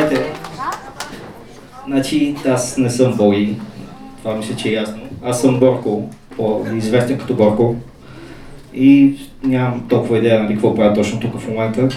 Здравейте! Значи, аз не съм Боги, това мисля, че е ясно. Аз съм Борко, по-известен като Борко. И нямам толкова идея, нали, какво правя точно тук в момента.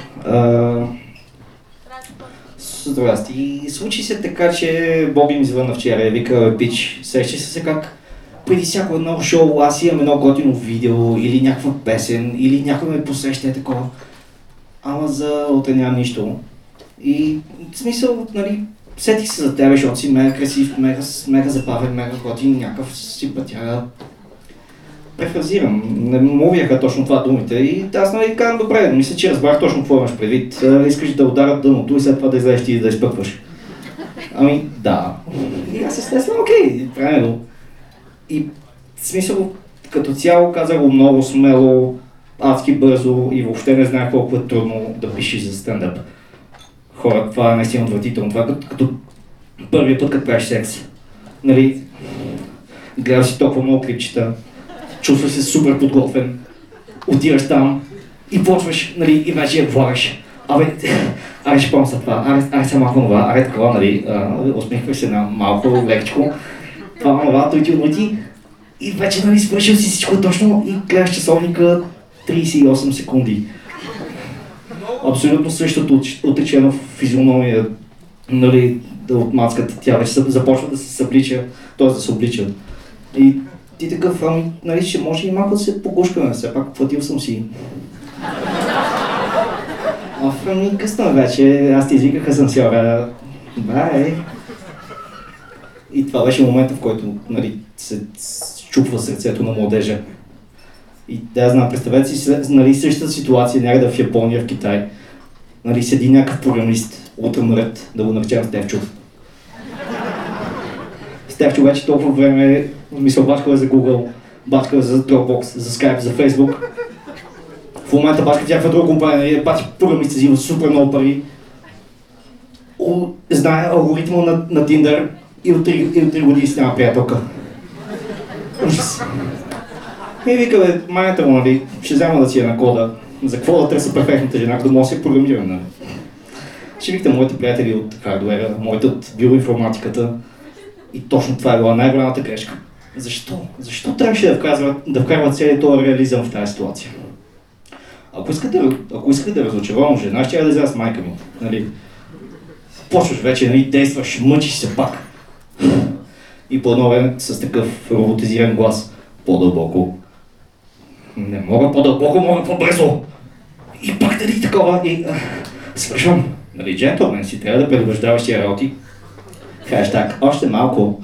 Здрасти. И случи се така, че Боби ми звънна вчера и вика, пич, сещаш се как преди всяко едно шоу аз имам едно готино видео или някаква песен, или някой ме посреща е такова. Ама за утре нямам нищо. И в смисъл, нали, сетих се за тебе, защото си мега красив, мега забавен, мега готин, някакъв симпатяга. Префразирам, не му бяха точно това думите и аз нали казвам, добре, мисля, че разбрах точно какво имаш предвид. Искаш да ударят дъното и след това да излезеш ти и да изпъкваш. Ами да. И аз естествено, окей, правилно. И в смисъл, като цяло казах го много смело, адски бързо и въобще не знаех колко е трудно да пишеш за стендъп. Хора, това е наистина отвратително. Това е като първият път, като правиш секс. Нали, гледаш си толкова много клипчета, чувстваш се супер подготвен, отиваш там и почваш, нали, и вече я влагаш. Абе, ще помня това, аре сега малко това, аре такова, нали, усмихваш се на малко, лекичко, това, той и вече, нали, свършил си всичко точно и гледаш часовника 38 секунди. Абсолютно същото отречено физиономия, нали, от мацката, тя вече започва да се съблича, т.е. да се облича. И ти такъв, нали, ще може и малко да се погушкаме, все пак платил съм си. Късно вече, аз ти извиках асансьора, бай. И това беше момента, в който, нали, се чупва сърцето на младежа. И да, знам, представете си, нали, същата ситуация някъде в Япония, в Китай. Нали, седи някакъв програмист, ултранаред, да го наречем Стефчо. Стефчо вече толкова време, мисля, бачкал е за Google, бачкал е за Dropbox, за Skype, за Facebook. В момента бачка някаква друга компания, бачка програмист, взима супер много пари. Знае алгоритма на Tinder и от 3 години си няма приятелка. Ужас. И вика, бе, майната му, нали, ще взема да си е на кода. За какво да търся перфектната жена, като може да се програмирам, нали? Ще викате моите приятели от хардуера, моите от биоинформатиката. И точно това е била най-голямата грешка. Защо? Защо трябваше да вкарват целият този реализъм в тази ситуация? Ако искате да разочаровам жена, ще я да изляза с майка ми, нали? Почваш вече, нали, действаш, мъчиш се пак. И по едно време с такъв роботизиран глас. По-дълбоко. Не мога по-дълбоко, мога по-бързо. И пак дали такова и... свършвам. Нали, джентлмен си, трябва да предупреждаваш тия работи. Хаштаг, още малко.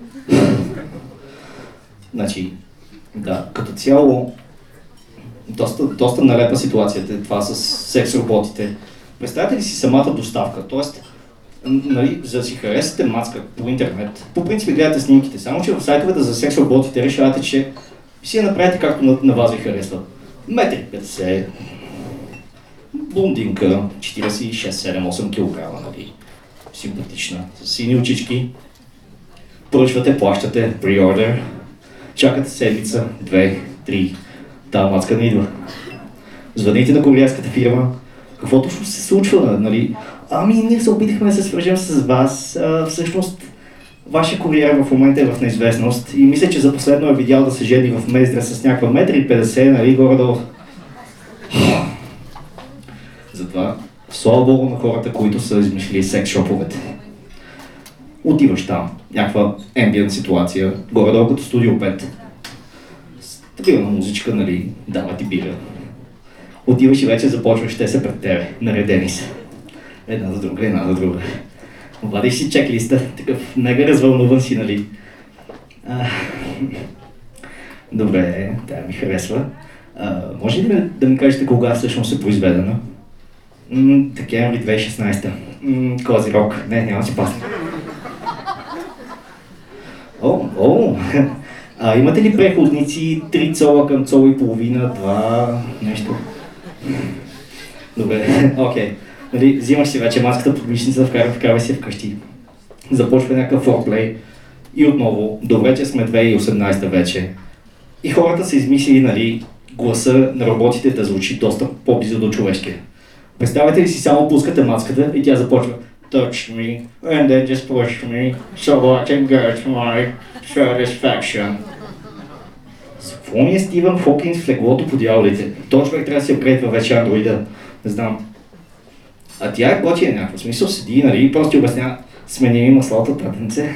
Значи, да, като цяло, доста налепа ситуацията, това с секс роботите. Представете ли си самата доставка, т.е. нали, за да си харесате мацка по интернет, по принцип гледате снимките, само че в сайтовете за секс роботите решавате, че си я направите както на вас ви харесва. 1,50 м, блондинка, 46, 7, 8 кг, нали, симпатична, с сини очички, поръчвате, плащате, pre-order, чакате седмица, 2, 3, тази мацка не идва. Звъните на куриерската фирма, какво точно се случва, нали? Ами, ние се опитахме да се свържем с вас. Всъщност, вашия куриер в момента е в неизвестност и мисля, че за последно е видял да се жени в Мездра с някаква 1,50 м, нали, горе-долу. Затова, слава богу на хората, които са измислили секс-шоповете. Отиваш там, някаква ембиент ситуация, горе-долу като Студио 5. Стабилна музичка, нали, дава ти бира. Отиваш и вече започваш, те са пред тебе, наредени са. Една за друга. Владиш си чеклиста, такъв мега развълнуван си, нали. Добре, тя ми харесва. Може ли да ми кажете кога всъщност е произведена? Декември 2016. Козирог. Не, няма си пасна. Имате ли преходници 3 цола към цол и половина, 2, нещо? Добре, окей. Нали, взимаш си вече маската под мишница, вкарвай си вкъщи. Започва някакъв форплей и отново, добре, че сме 2018 вече. И хората са измислили, нали, гласа на роботите да звучи доста по-близо до човешкия. Представете ли си, само пускате маската и тя започва touch me and then just push me so I can get my satisfaction. С какво ми е Стивън Хокинс в леглото по дяволите? Този човек трябва да се апгрейдва вече андроида. Не знам. А тя е готина някаква смисъл, седи, нали, и просто обясня смени маслото пратенце.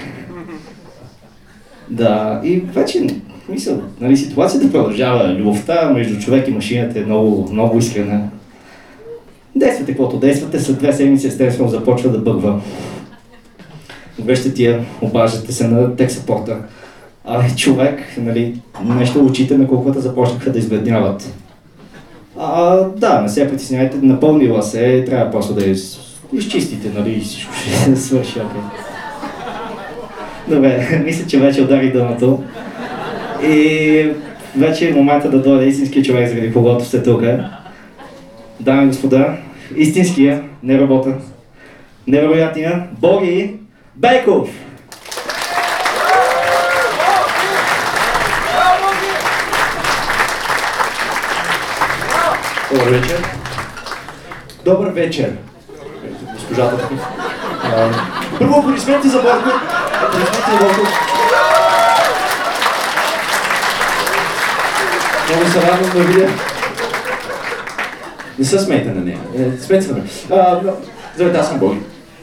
Да, и вече, мисъл, нали, ситуацията продължава. Любовта между човек и машината е много, много искрена. Действате каквото действате, след 2 седмици естествено започва да бъгва. Вижте тия, обаждате се на тек сапорта. Човек, нали, нещо очите на куклата започнаха да избледняват. Да, не се притеснявайте, напълнила се, трябва просто да я изчистите, нали, и всичко ще свърши, окей. Добре, мисля, че вече ударих дъното. И вече е момента да дойде истинския човек, заради когото сте тук. Дами и господа, истинския, не работа, невероятния Боги Бейков! Добър вечер. Добър вечер. Госпожата тук. Първо аплодисменти за Борко. Аплодисменти за Борко. Много се радвам да видя. Не се смейте на нея. Смейте се на мен. Здравейте, аз съм Боги.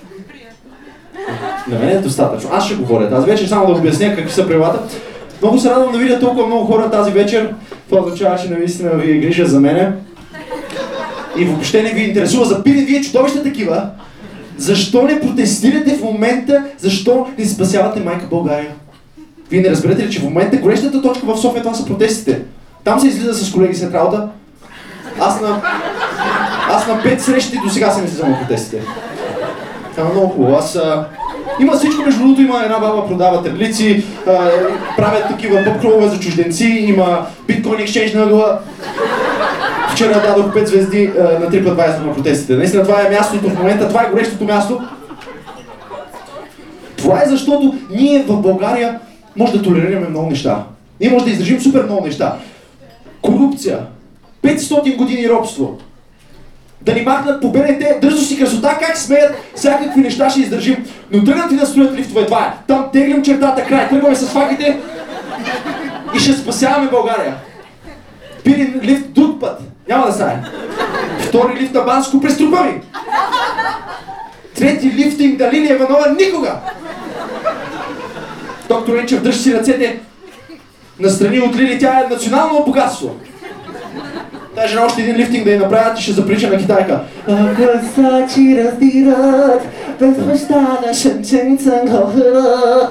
На мен е достатъчно. Аз ще говоря тази вечер, само да обясня какви са правилата. Много се радвам да видя толкова много хора тази вечер. Това означава, че наистина ви е грижа за мене. И въобще не ви интересува за пиле, вие чудовища такива. Защо не протестирате в момента, защо не спасявате майка България? Вие не разберете ли, че в момента горещата точка в София това са протестите. Там се излиза с колеги след работа. Аз на 5 срещи до сега съм излизал на протестите. Това е много хубаво. Има всичко, между другото, има една баба, продава таблици, правят такива пъб-клубове за чужденци, има биткоин екшенж на ъгъла. Вчера дадох 5 звезди на TripAdvisor на протестите. Наистина това е мястото в момента, това е горещото място. Това е защото ние в България може да толерираме много неща. Ние може да издържим супер много неща. Корупция, 500 години робство. Да ни махнат по БНТ, дързост и красота, как смеят, всякакви неща ще издържим. Но тръгнат и да строят лифтове, това е. Там теглим чертата, край, тръгваме с факите и ще спасяваме България. Пирин лифт друг път, няма да стане. Втори лифт на Банско през трупа ми. Трети лифтинг на Лилия Иванова никога. Доктор Енчев, дръж си ръцете настрани от Лили, тя е национално богатство. Даже на още един лифтинг да я направят и ще заприлича на китайка. Гласачи раздират, без баща на шенченицън хохъра.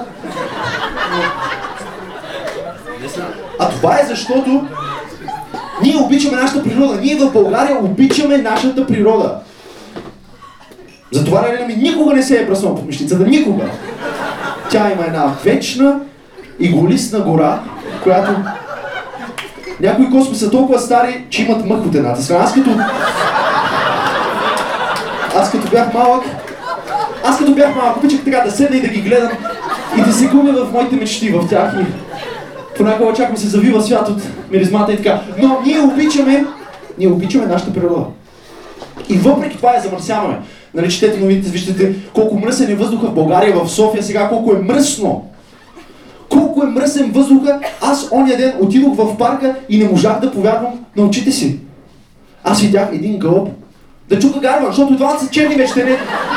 А това е защото ние обичаме нашата природа. Ние в България обичаме нашата природа. Затова Лелина ми никога не се е бръснала под мишницата. Никога. Тя има една вечна и голисна гора, която някои косми са толкова стари, че имат мъх от едната страна. Аз като бях малък, обичах така да седна и да ги гледам и да се губя в моите мечти в тях и понякога очаквам се завива свят от миризмата и така. Но ние обичаме нашата природа. И въпреки това я замърсяваме. Нали, четете новините, виждате колко мръсен е въздуха в България, в София сега, колко е мръсно. Колко е мръсен въздуха, аз ония ден отидох в парка и не можах да повярвам на очите си. Аз видях един гълъб да чука гарван, защото и двамата са черни вече, не.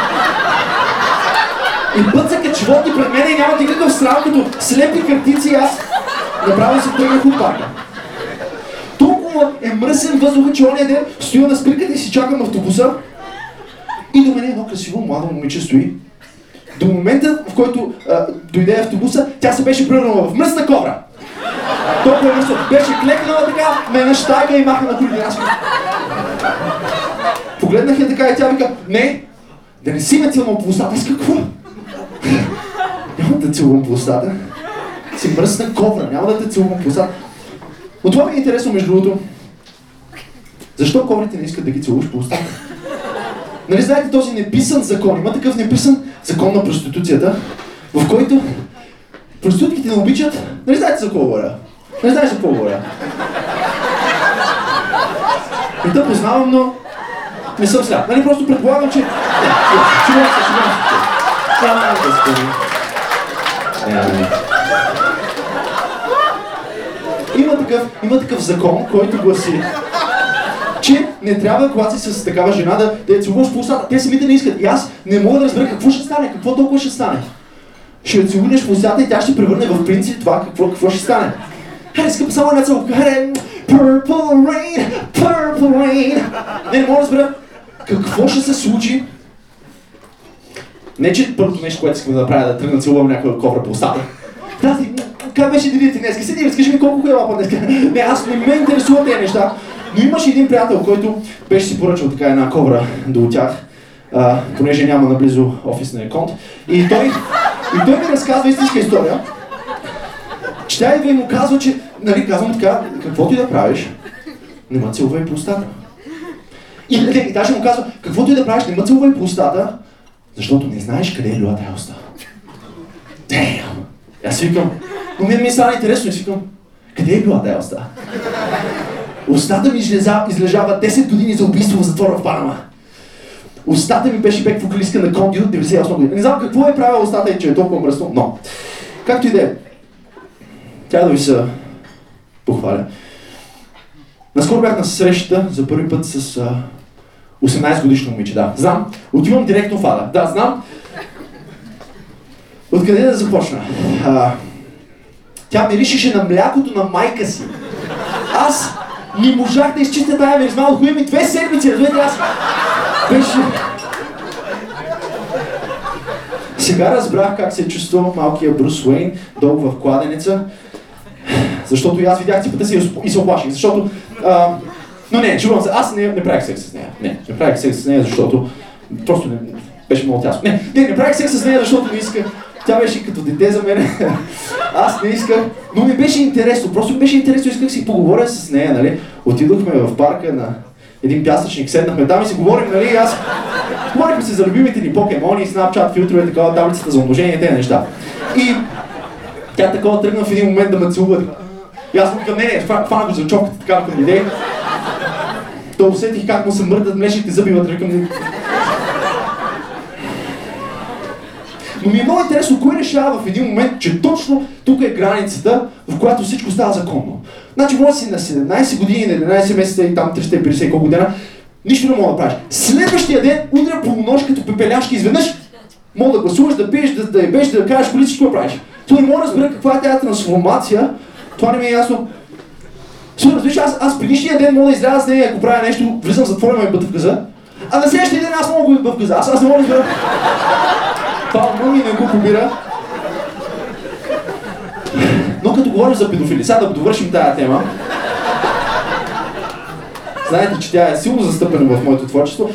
И бъцакат животни пред мен и нямат никакъв срам, като слепи картици и аз направо се тръгнах от парка. Толкова е мръсен въздуха, че ония ден стоя на спирката и си чакам автобуса и до мен едно красиво младо момиче стои. До момента, в който дойде автобуса, тя се беше превърнала в мръсна кобра. Толкова е мръсно. Беше клекнала така, ме нащайга и маха на колите. Аз погледнах я така и тя вика, не, да не си ме целувам по устата. Аз какво? Няма да те целувам по устата. Си мръсна кобра, няма да те целувам по устата. Но това ми е интересно, между другото. Защо кобрите не искат да ги целуваш по устата? Нали знаете този неписан закон? Има такъв неписан закон на проституцията, в който проститутките не обичат. Нали знаете за какво говоря? Не знаеш за какво говоря? Не те познавам, но Не съм сляп. Нали, просто предполагам, че... Шегувам се. Има такъв закон, който гласи, че не трябва, когато си с такава жена, да я целуваш по устата. Те самите не искат. И аз не мога да разбера какво ще стане, какво толкова ще стане. Ще я целунеш по устата и тя ще превърне в принцип това, какво ще стане. Хайде, скъпа, само една целувка. Хайде, purple rain, purple rain. Не мога да разбера какво ще се случи. Не, че първото нещо, което искам да направя, да тръгна целувам някоя ковра по устата. Тази, как беше денят ти днеска? Седи, разкажи ми колко хубава днеска. Не, аз не ме интересуват тези неща. Но имаше един приятел, който беше си поръчал така една ковра до тях, понеже няма наблизо офисния конт. И той ми разказва истинска история, че тя идва и му казва, че, нали, казвам така, каквото и да правиш, не ме целувай по устата. И даже му казва, каквото и да правиш, не ме целувай по устата, защото не знаеш къде е била тая уста. Damn! Аз викам, но ми стана интересно и си викам, къде е била тая уста? Устата ми излежава 10 години за убийство в затвора в Панама. Устата ми беше бек вокалистка на Кондио 98 година. Не знам какво е правила устата и че е толкова мръсно, но както и да е. Тя да ви се похваля. Наскоро бях на срещата за първи път с 18 годишно момиче, да. Знам, отивам директно в Ада. Да, знам. Откъде да започна? Тя миришеше на млякото на майка си. Аз не можах да изчистя тая миризма от хуя ми 2 седмици, разбирате, аз беше... Сега разбрах как се чувства малкия Брус Уейн долу в кладенеца, защото и аз видях ципата си и се оплаших, защото... Но не, чувам се, аз не правих секс с нея. Не правих секс с нея, защото... Просто не... Беше много тясно. Не правих секс с нея, защото не исках. Тя беше като дете за мен. Аз не исках, но ми беше интересно. Просто ми беше интересно, исках си поговоря с нея, нали. Отидохме в парка на един пясъчник, седнахме там и си говорим, нали, аз... Говорихме се за любимите ни покемони, Snapchat, филтрове, такава, таблицата за умножение, тези неща. И тя такова тръгна в един момент да ме целува. И аз му викам, не, фана го за чопката, така като ми идея. То усетих как му се мърдат млечните зъби вътре, викам. Но ми е много интересно, кой решава в един момент, че точно тук е границата, в която всичко става законно. Значи може си на 17 години, на 11 месеца и там 350 колко дена, нищо не мога да правиш. Следващия ден удря по нож като пепеляшки изведнъж, мога да гласуваш, да пиеш, да ебеш, да кажеш коли всичко да правиш. Това не мога да разбера каква е тази трансформация, това не ми е ясно. Разбираш, аз предишния ден мога да изляза с нея, ако правя нещо, влизам в затворя ме бъда в газа, а на следващия ден аз мога да бъда в газа, аз не мога да разбера. Това ми не го побира. Но като говорим за педофили, сега да довършим тая тема. Знаете, че тя е силно застъпена в моето творчество.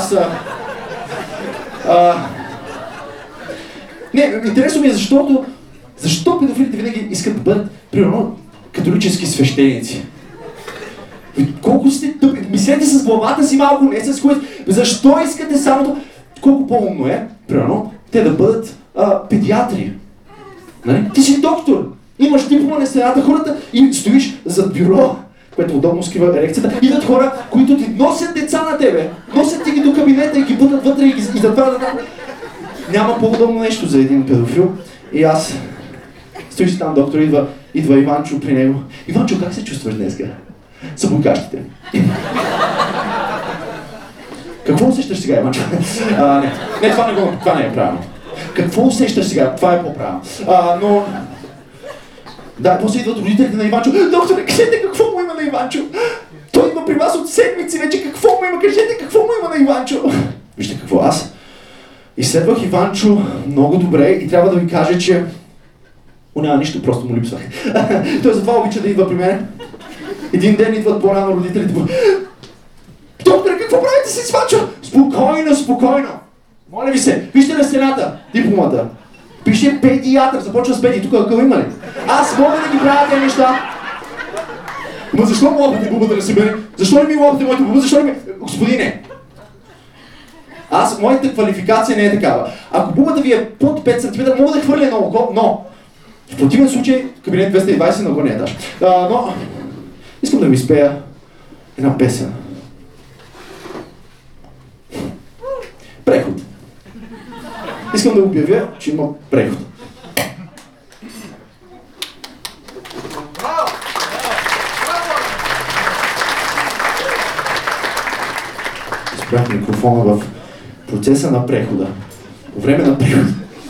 Не, интересно ми е защо педофилите винаги искат да бъдат, примерно, католически свещеници. Колко сте тъпи, мислете с главата си малко, не с което. Защо искате самото, колко по-умно е, примерно, те да бъдат педиатри. Нали? Ти си доктор, имаш диплома на стената, хората и стоиш зад бюро, което удобно скрива ерекцията, идват хора, които ти носят деца на тебе, носят ти ги до кабинета и ги бутат вътре и затварят. Няма по-удобно нещо за един педофил. И аз стоиш си там, доктор, идва Иванчо при него. Иванчо, как се чувстваш днеска? Са буйкащите. Какво усещаш сега, Иванчо? Не, това не е правилно. Какво усещаш сега? Това е по-правилно. Но... Да, после идват родителите на Иванчо. Докторе, кажете какво му има на Иванчо? Той идва при вас от седмици вече. Какво му има? Кажете какво му има на Иванчо? Вижте какво, аз изследвах Иванчо много добре и трябва да ви кажа, че... Няма нищо, просто му липсвах. Той затова обича да идва при мен. Един ден идват по-рано родителите. Докторе, какво правите си с Иванчо? Спокойно! Моля ви се, вижте на стената, дипломата. Пише педиатър, започва с педи, тук къв има ли? Аз мога да ги правя тези неща. Ма защо му лапате бубата да се бери? Защо ли ми лапате моите буба? Защо ли ми... Господине! Моята квалификация не е такава. Ако бубата ви е под 5 см, мога да хвърля на око, но... В противен случай, кабинет 220 на го не е даш. Но... Искам да ви изпея една песен. Преход. Искам да обявя, че има преход. Спрях микрофона в процеса на прехода. По време на прехода.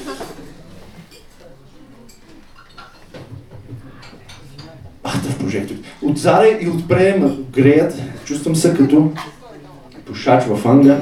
В прожектор. Отзаде и отпред ме греят. Чувствам се като пушач в Англия.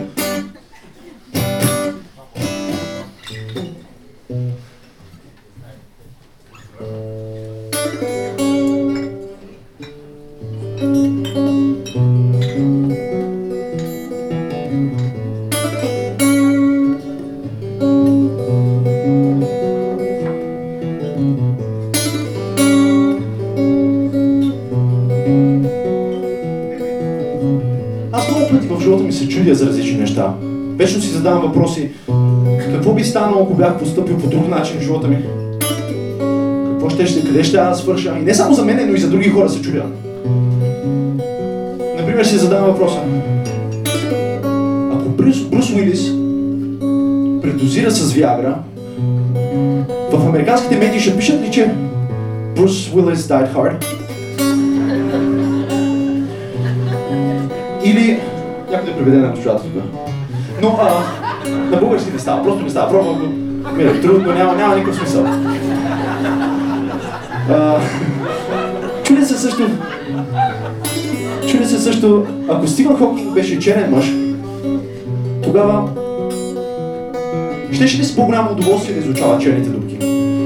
Се чудя за различни неща. Вечно си задавам въпроси. Какво би станало, ако бях постъпил по друг начин в живота ми? Къде ще да свърша? И не само за мен, но и за други хора се чудя. Например, си задавам въпроса. Ако Брус Уилис предозира с Виагра, в американските медии ще пишат ли, че Брус Уилис died hard? Или някой да преведе на госпожата тук. Но на български не става, просто не става. Пробвам го. Трудно, няма никакъв смисъл. Чудя се също, ако Стивън Хокинг беше черен мъж, тогава щеше ли с по-голямо удоволствие да изучава черните дупки?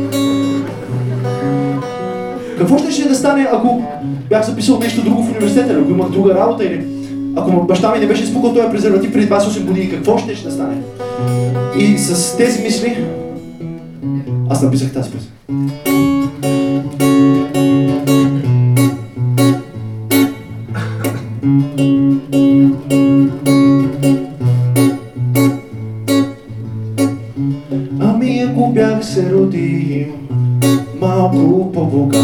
Какво ще да стане, ако бях записал нещо друго в университета, ако имах друга работа или ако баща ми не беше изпукал този презерватив преди 28 години, какво ще да стане? И с тези мисли аз написах тази песен. Ами ако бях се родил малко по-богат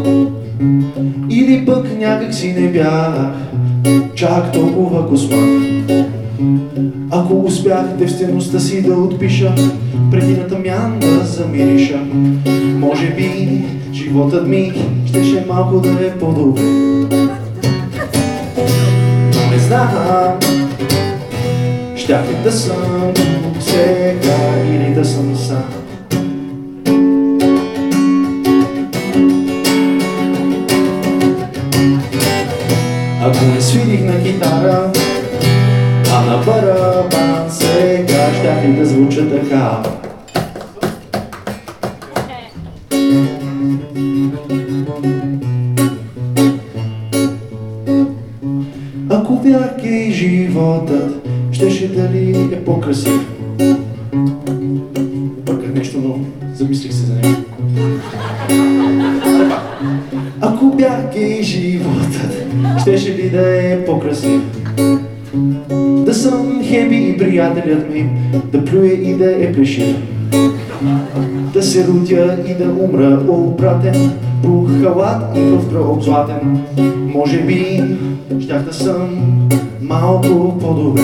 или пък някак си не бях чак толкова космат. Ако успях девствеността си да отпиша, преди на тъмян да замириша, може би животът ми щеше малко да е по-добре. Но не знам, щях ли да съм сега или да съм сам. Ако не свирих на китара, а на барабан, сега щях ли да звуча така. Ако бях гей, животът щеше дали е по-красив. Бърках нещо, но замислих се за него. Ако бях гей, животът щеше ли да е по-красив? Да съм хеби и приятелят ми, да плюе и да е плешив. Да се родя и да умра обратен, по халат и в гроб златен. Може би щях да съм малко по-добре.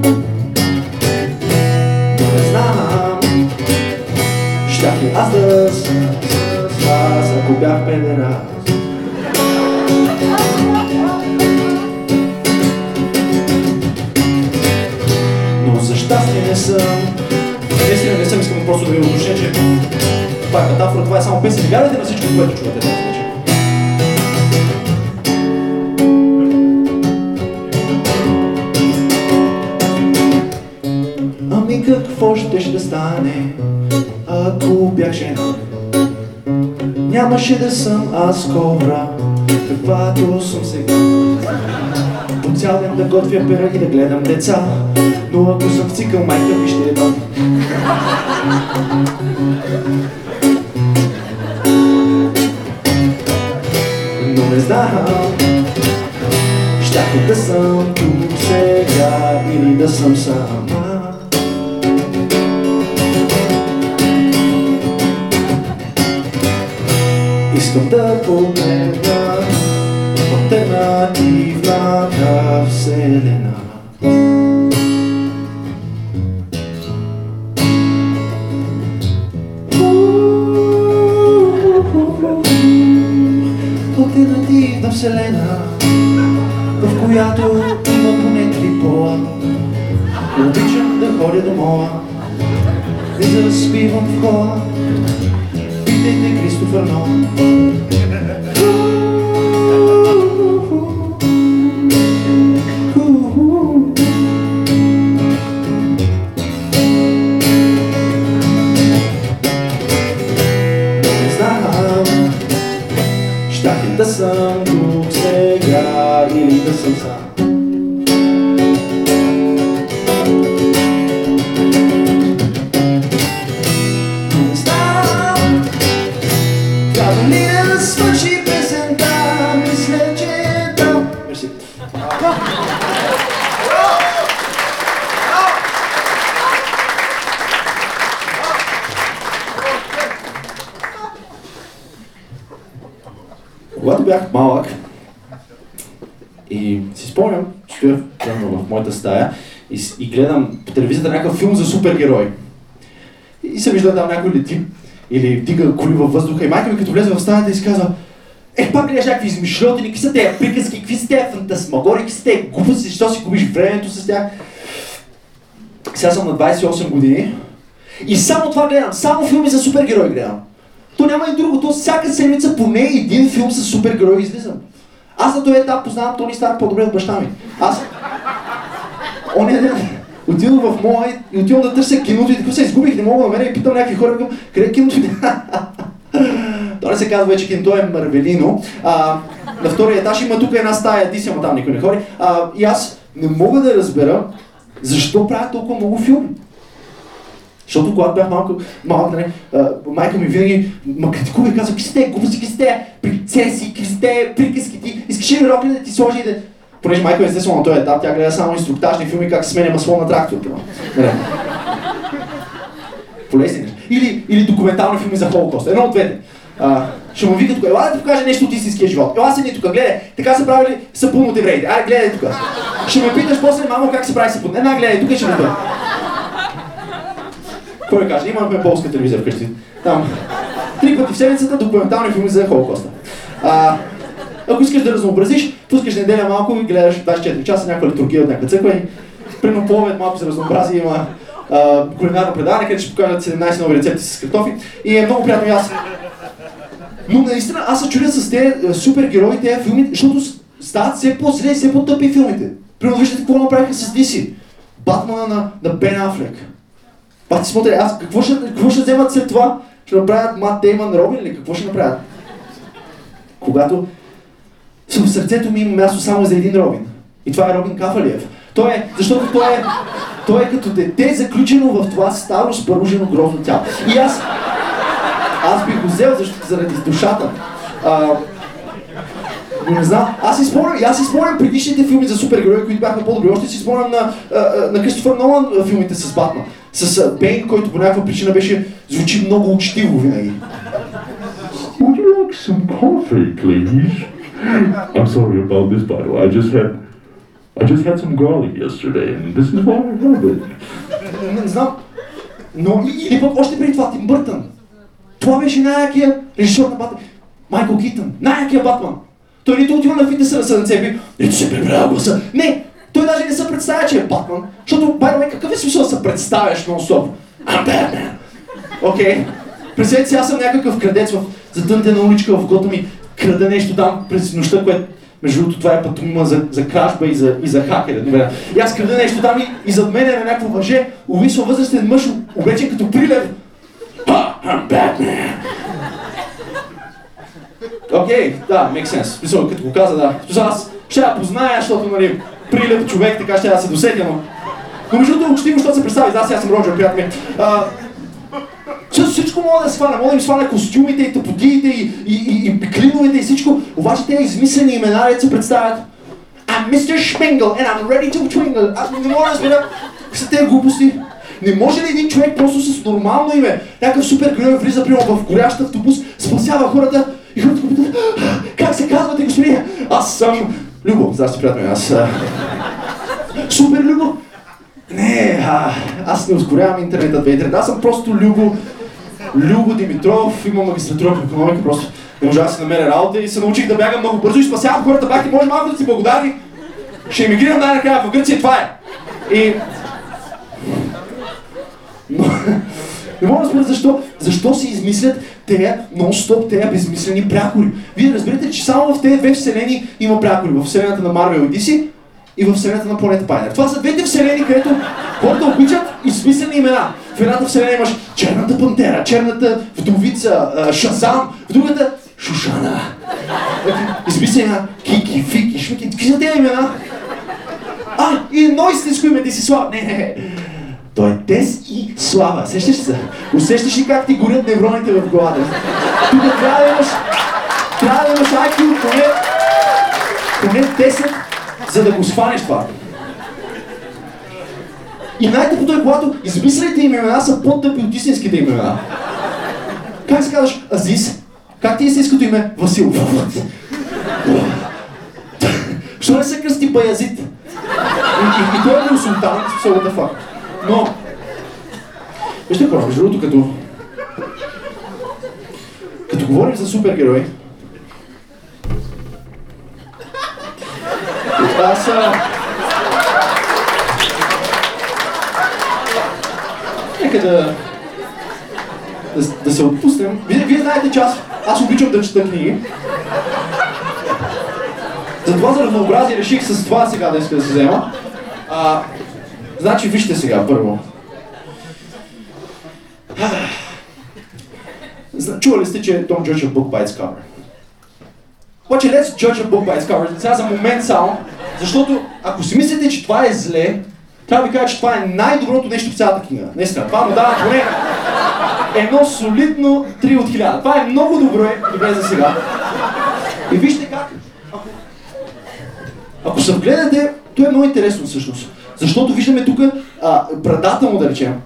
Но не знам, щях ли аз да съм с вас, ако бях педерас. Но за щастие не съм. Не съм, искам просто да ви уточня, че това е метафора, това е само песен. Не вярвайте на всичко, което чувате тази вечер. Ами какво ще да стане, ако бях жена? Нямаше да съм аз кобра, каквато съм сега. По цял ден да готвя пера и да гледам деца, но ако съм в цикъл, майка ми ще едам. Но не знам, щях ли да съм тук сега или да съм сама. Искам да погледна алтернативната вселена. вселена, в която има поне 3 пола. Обичам да ходя до мола и да спивам в хола. Питайте Кристофър Нолан. Щях ли да съм тук сега или да съм сам? Не знам, трябва ли да свърши песента, мисля, че е там. Мерси. Когато бях малък и си спомням, че стоя в моята стая и гледам по телевизията някакъв филм за супергерой. И се вижда там някой лети или вдига коли във въздуха и майка ми като влезе в стаята и си казва: пак гледаш някакви измишлетини, какви са тези приказки, какви са тези фантасмагори, какви са тези глупости, защо си губиш времето с тях. Сега съм на 28 години и само това гледам, само филми за супергерои гледам. То няма и друго, то всяка седмица поне един филм с супергерой излизам. Аз на този етап познавам Тони Старк по-добре от баща ми. Аз... Оня ден отидох в мола и отидох да търся киното и така се изгубих, не мога да намеря и питам някакви хора, викам, къде е киното? То не се казва вече киното, е Марвелино. На втория етаж има тук една стая, Диси, ама там никой не ходи. И аз не мога да разбера защо правят толкова много филми. Защото когато бях малък, майка ми винаги ме критикува и казва: какви са те глупости, какви са те принцеси, какви са те приказки, ти искаш ли рокле да ти сложи и да... Понеже майка ми естествено на този етап, тя гледа само инструктажни филми, как се сменя масло на трактор. Полезни неща. Или документални филми за Холокоста. Едно от двете. Ще му вика тук: ела да ти покажа нещо от истинския живот. Ела седни тук, гледай, така са правили сапун от евреите. Айде, гледай тук. Ще ме питаш после, мамо, как се прави сапун. Гледай, тук ще ме бъде. Кой да каже? Имаме полска телевизия вкъщи. Там 3 пъти в седмицата документални филми за Холокоста. Ако искаш да разнообразиш, пускаш неделя малко и гледаш 24 часа някаква литургия от някаква църква и примерно половет малко за разнообразие има кулинарно предаване, където ще покажат 17 нови рецепти с картофи и е много приятно и аз. Но наистина аз се чудя с тези супергерои, тези филми, защото стават все по-зле и все по-тъпи филмите. Примерно виждате какво направиха с DC. Батмана на Бен Афлек. Пати смотри, аз какво ще вземат след това? Ще направят Мат Деймън Робин или какво ще направят? Когато в сърцето ми има място само за един Робин. И това е Робин Кафалиев. Защото той е като дете заключено в това старо спаружено грозно тяло. И аз бих го взел заради душата. Не знам, аз си спомням предишните филми за супергерои, които бяха по-добри. Още си спомням на Кристофър Нолан филмите с Батман. С Бейн, който по някаква причина звучи много учтиво винаги. Would you like some coffee, please? I'm sorry about this, by the way. I just had some garlic yesterday, and this is why I have it. Не знам, но или пък още преди това Тим Бъртън. Това беше най-якия режисьор на Батман. Майкъл Китън, най-якия Батман. Той нито отива на фитнеса на сънцепи, нито се прибрава гласа. Не! Той даже не се представя, че е Батман, защото, by the way, какъв е смисъл да се представяш нон-стоп? I'm Batman! Окей. Представете си, аз съм някакъв крадец в затънтена уличка в Гота ми, крада нещо там през нощта, което, между другото, това е патомима за кражба и за хакера. И аз крада нещо там и зад мен е на някакво въже, увисва възрастен мъж, облечен като Прилев. I'm Batman! Окей, да, make sense. Смисъл, като го каза, да. Аз ще я позная, защото, нали, Прилев човек, така ще я се досетя, но между другото, учтиво, защото се представи, аз съм Роджер, приятел ми. Всичко мога да свана, мога да им свана костюмите и тъпотиите и клиновете и всичко, обаче те измислени имена, дето се представят. I'm Mr. Schmingle and I'm ready to twingle. Аз не мога да разбера какви са тези глупости. Не може ли един човек просто с нормално име, някакъв супергерой влиза примерно в горящ автобус, спасява хората и хората го питат: как се казвате, господин? Аз съм Любо. Здрасти, приятел, аз... Супер Любо? Не, аз не ускорявам интернета 2003. Аз съм просто Любо Димитров, имам магистратура по икономика, просто Не можа да си намеря работа и се научих да бягам много бързо и спасявам хората. Бахте, може малко да си благодарни. Ще емигрирам най-накрая в Гърция, това е. И... Но... Не мога да спомня защо се измислят тези нон-стоп, тези безмислени прякори. Вие разберете, че само в тези две вселени има прякори. В вселената на Марвел и DC и в вселената на Планета Пайнер. Това са двете вселени, където хората обичат измислени имена. В едната вселена имаш Черната пантера, Черната вдовица, Шазам, в другата Шушана. Измислени на Кики, Фики, Шмики, какви са тези имена? И едно истинско име ти си Слава. Не. Той е Тес и Слава. Сещаш се? Усещаш ли как ти горят невроните в главата? Тук трябва да имаш IQ поне 10, за да го схванеш това. И най-тъпото е, когато измислените им имена са по-тъпи от истинските имена. Как се казваш Азиз? Как ти е истинското име? Васил. Що не се кръсти Баязит? И той е бил султан, so what the fuck. Но, вижте хора, между другото, като говорим за супергерои, аз нека да се отпуснем. Вие знаете, че аз обичам да чета книги. Затова за разнообразие реших с това сега да иска да се взема. Значи, вижте сега, първо. Чували сте, че don't judge a book by its cover. Обаче, let's judge a book by its cover. Сега за момент само, защото ако си мислите, че това е зле, трябва да ви кажа, че това е най-доброто нещо в цялата книга. Наистина, това му дава поне едно солидно 3 от 1000. Това е много добре за сега. И вижте как, ако се вгледате, то е много интересно всъщност. Защото виждаме тук брадата му, да речем.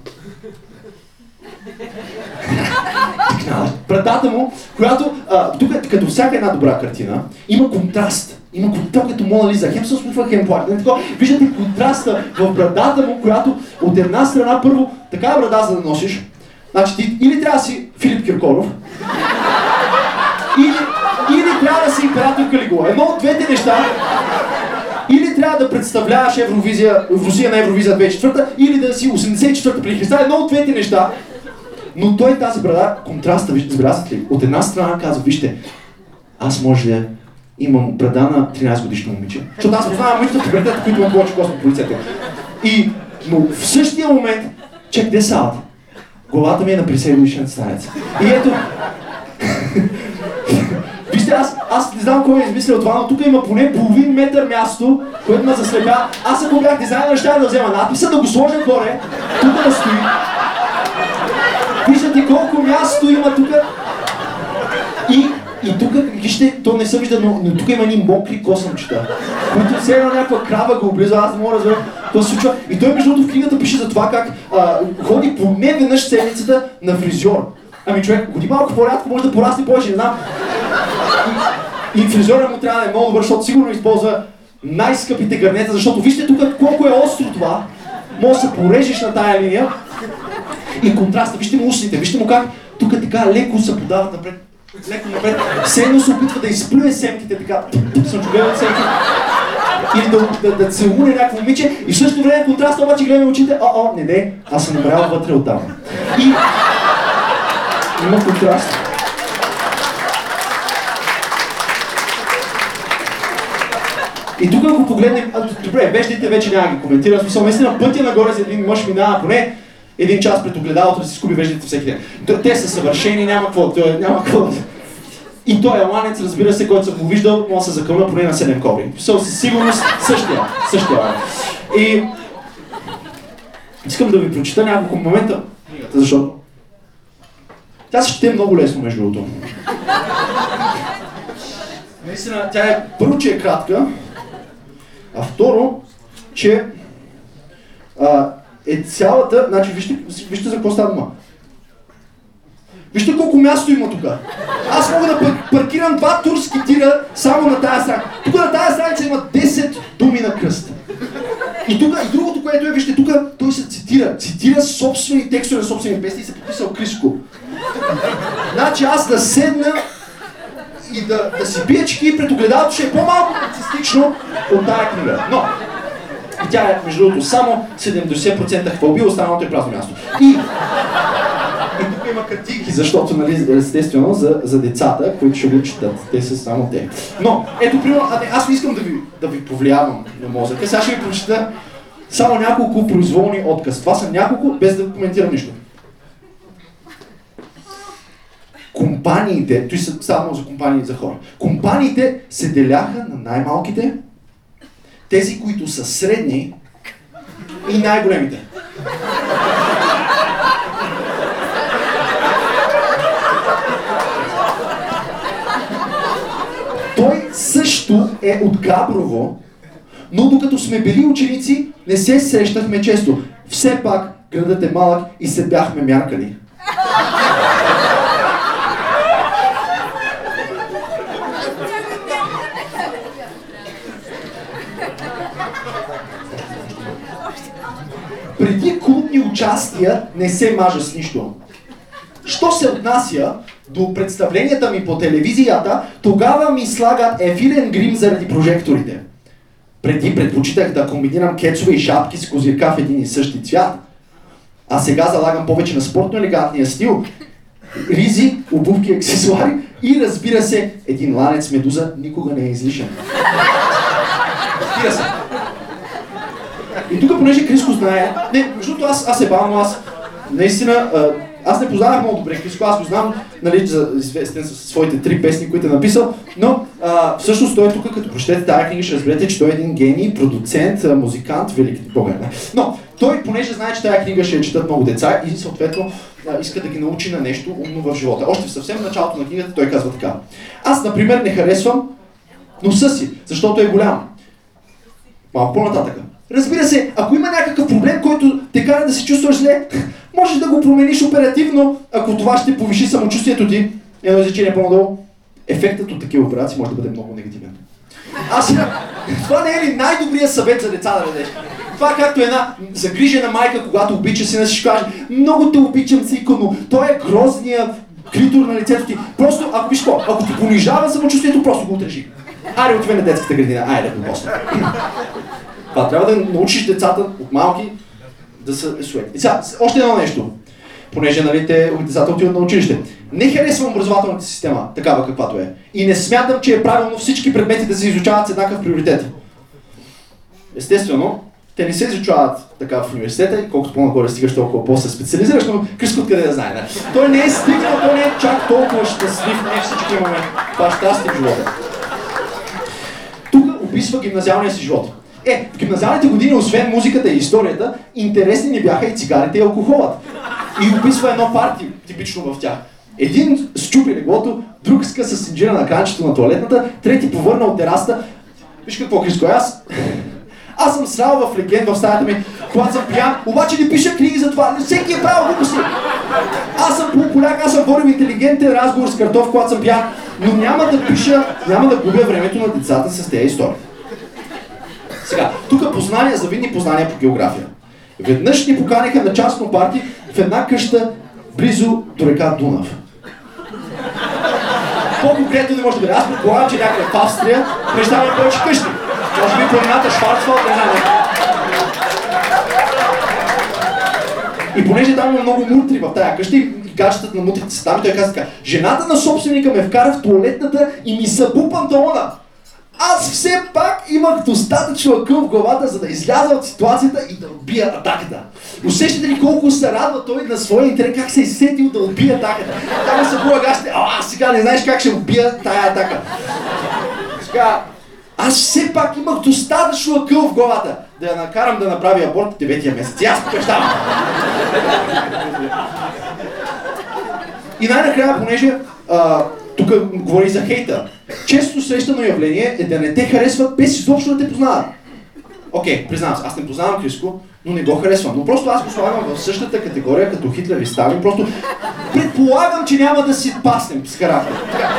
Брадата му, която тук, като всяка една добра картина, има контраст. Има контраст, като Мона Лиза. Хем се усмихва, хем плака. Виждате контраста в брадата му, която от една страна първо такава брада за да носиш. Значи ти или трябва да си Филип Киркоров, или трябва да си император Калигула. Едно от двете неща. Или трябва да представляваш Евровизия, в Русия на Евровизия 2004, или да си 84-та при Христа, едно от двете неща. Но той тази брада, контраста, забелязвате ли? От една страна казва, вижте, аз може да имам брада на 13 годишно момиче. Защото аз познавам момичета в пубертета, които имам повече кост от полицията. Но в същия момент, чек, де салата? Главата ми е на 50 годишен старец. И ето... Вижте, аз не знам кой е измислил това, но тук има поне половин метър място, което ме заслепя. Аз ако бях дизайнер, ще да взема надписа, да го сложа горе, тук да стои. Виждате колко място има тук. И тук, вижте, то не се вижда, но тук има едни мокри косъмчета, които все едно някаква крава го облиза, аз не мога да разбера какво се случва. И той между другото в книгата пише за това как ходи поне веднъж седмицата на фризьор. Ами човек, ходи малко по-рядко, може да порасне повече, не знам. И фризьора му трябва да е много добър, защото сигурно използва най-скъпите гърнета, защото вижте тук колко е остро това. Може да се порежеш на тая линия. И контраста, вижте му устните, вижте му как тук така леко се подават напред. Леко напред. Все едно се опитва да изплюе семките така. Съм гледал семки. Или да целуне някакво момиче. И в същото време контраста обаче гледаме очите. Не, аз съм намерял вътре оттам. И има контраст. И тук ако погледнем, добре, веждите вече няма ги коментирам, в смисъл, наистина пътя нагоре за един мъж минава поне един час пред огледалото да си скуби веждите всеки ден. Те са съвършени, няма какво. И той е ланец, разбира се, който съм го виждал, може да се закълна поне на 7 кобри. Със сигурност същия ланец. И искам да ви прочита няколко момента, защото тя се чете много лесно, между другото. Наистина, тя е първо, че е кратка, а второ, че е цялата, значи вижте за какво става дума. Вижте колко място има тук. Аз мога да паркирам 2 турски тира само на тази страница. Тук на тази страница има 10 думи на кръст. И тук, и другото, което е, вижте, тук той се цитира собствени текстове на собствени песни и се подписал Криско. Значи аз да седна и да си пие чеки пред огледалото ще е по-малко нацистично от тая книга. Но и тя е, между другото, само 70% хвалби, останалото е празно място. И тук има картинки, защото, нали, естествено, за децата, които ще го четат. Те са само те. Но, ето, примерно, аз не искам да ви повлиявам на мозъка. Сега ще ви прочета само няколко произволни отказ. Това са няколко, без да коментирам нищо. Компаниите, той са само за компании за хора. Компаниите се деляха на най-малките, тези, които са средни и най-големите. Той също е от Габрово, но докато сме били ученици, не се срещахме често. Все пак градът е малък и се бяхме мяркали. Преди клубни участия не се мажа с нищо. Що се отнася до представленията ми по телевизията, тогава ми слагат ефирен грим заради прожекторите. Преди предпочитах да комбинирам кецове и шапки с козирка в един и същи цвят. А сега залагам повече на спортно-елегантния стил. Ризи, обувки, аксесуари и, разбира се, един ланец медуза никога не е излишен. Разбира се. И тук, понеже Криско знае, между другото аз се бавам, наистина, аз не познавах много добре Криско, аз го знам, нали, известен със своите 3 песни, които е написал, но всъщност той е тук, като прочетете тази книга, ще разберете, че той е един гений, продуцент, музикант, велики Бога. Но той, понеже знае, че тази книга ще я четат много деца и съответно иска да ги научи на нещо умно в живота. Още в съвсем началото на книгата той казва така: аз, например, не харесвам носа си, защото е голям. Малко по-нататъка. Разбира се, ако има някакъв проблем, който те кара да се чувстваш зле, можеш да го промениш оперативно, ако това ще повиши самочувствието ти. Едно изречение по-надолу. Ефектът от такива операции може да бъде много негативен. Това не е ли най-добрият съвет за деца да дадеш? Това както една загрижена майка, когато обича сина си, ще каже: много те обичам, сико, но той е грозния критор на лицето ти. Просто, ако ти понижава самочувствието, просто го отрежи. Айде, отивай на детската градина, айде го после. Това трябва да научиш децата от малки да са суети. И сега, още едно нещо. Понеже, нали, децата отиват на училище. Не харесвам образователната система, такава каквато е. И не смятам, че е правилно всички предмети да се изучават с еднакъв приоритет. Естествено, те не се изучават така в университета и колкото по-нагоре стигаш, толкова по-се специализираш, но Криско откъде да знае. Той не е стигнал, той не е чак толкова щастлив, не всички имаме това щастие в живота. Тук описва гимназиалния си живот. В гимназиалните години, освен музиката и историята, интересни ни бяха и цигарите и алкохолът. И описва едно парти, типично в тях. Един счупи леглото, друг скъса синджира на кранчето на тоалетната, трети повърна от терасата. Виж какво, Криско, аз съм срал в легенд в стаята ми, когато съм пиян, обаче не пиша книги за това, всеки е правил глупости. Аз съм поляк, аз съм водил интелигентен разговор с Картов, когато съм пиян, но няма да губя времето на децата с тези истории. Сега, тук познания, завидни познания по география. Веднъж ни поканиха на частно парти в една къща близо до река Дунав. По-конкретно не може да бъде. Аз предполагам, че някъде в Австрия мечтаваме повече къщи. Може би планината Шварцвалд, не знам. И понеже там има много мутри в тая къща и гаджетата на мутрите са там, и той каза така: жената на собственика ме вкара в тоалетната и ми събу панталона. Аз все пак имах достатъчно акъл в главата, за да изляза от ситуацията и да отбия атаката. Усещате ли колко се радва той на своя интерес, как се е сетил да отбие атаката? Там се полагащите: сега не знаеш как ще отбия тая атака. Сега, аз все пак имах достатъчно акъл в главата да я накарам да направи аборт 9-я месец. Аз побеждавам. И най-накрая, понеже тук говори за хейта. Често срещано явление е да не те харесват без изобщо да те познават. Окей, признавам се, аз не познавам Криско, но не го харесвам. Но просто аз го слагам в същата категория като Хитлер и Сталин. Просто предполагам, че няма да си паснем с характер.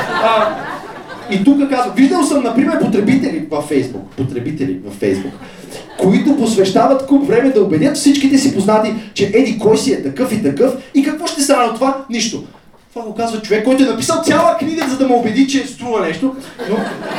И тук казвам, виждал съм, например, потребители във Фейсбук, които посвещават куп време да убедят всичките си познати, че еди кой си е такъв и такъв и какво ще стане от това? Нищо. Това го казва човек, който е написал цяла книга, за да ме убеди, че струва нещо, но...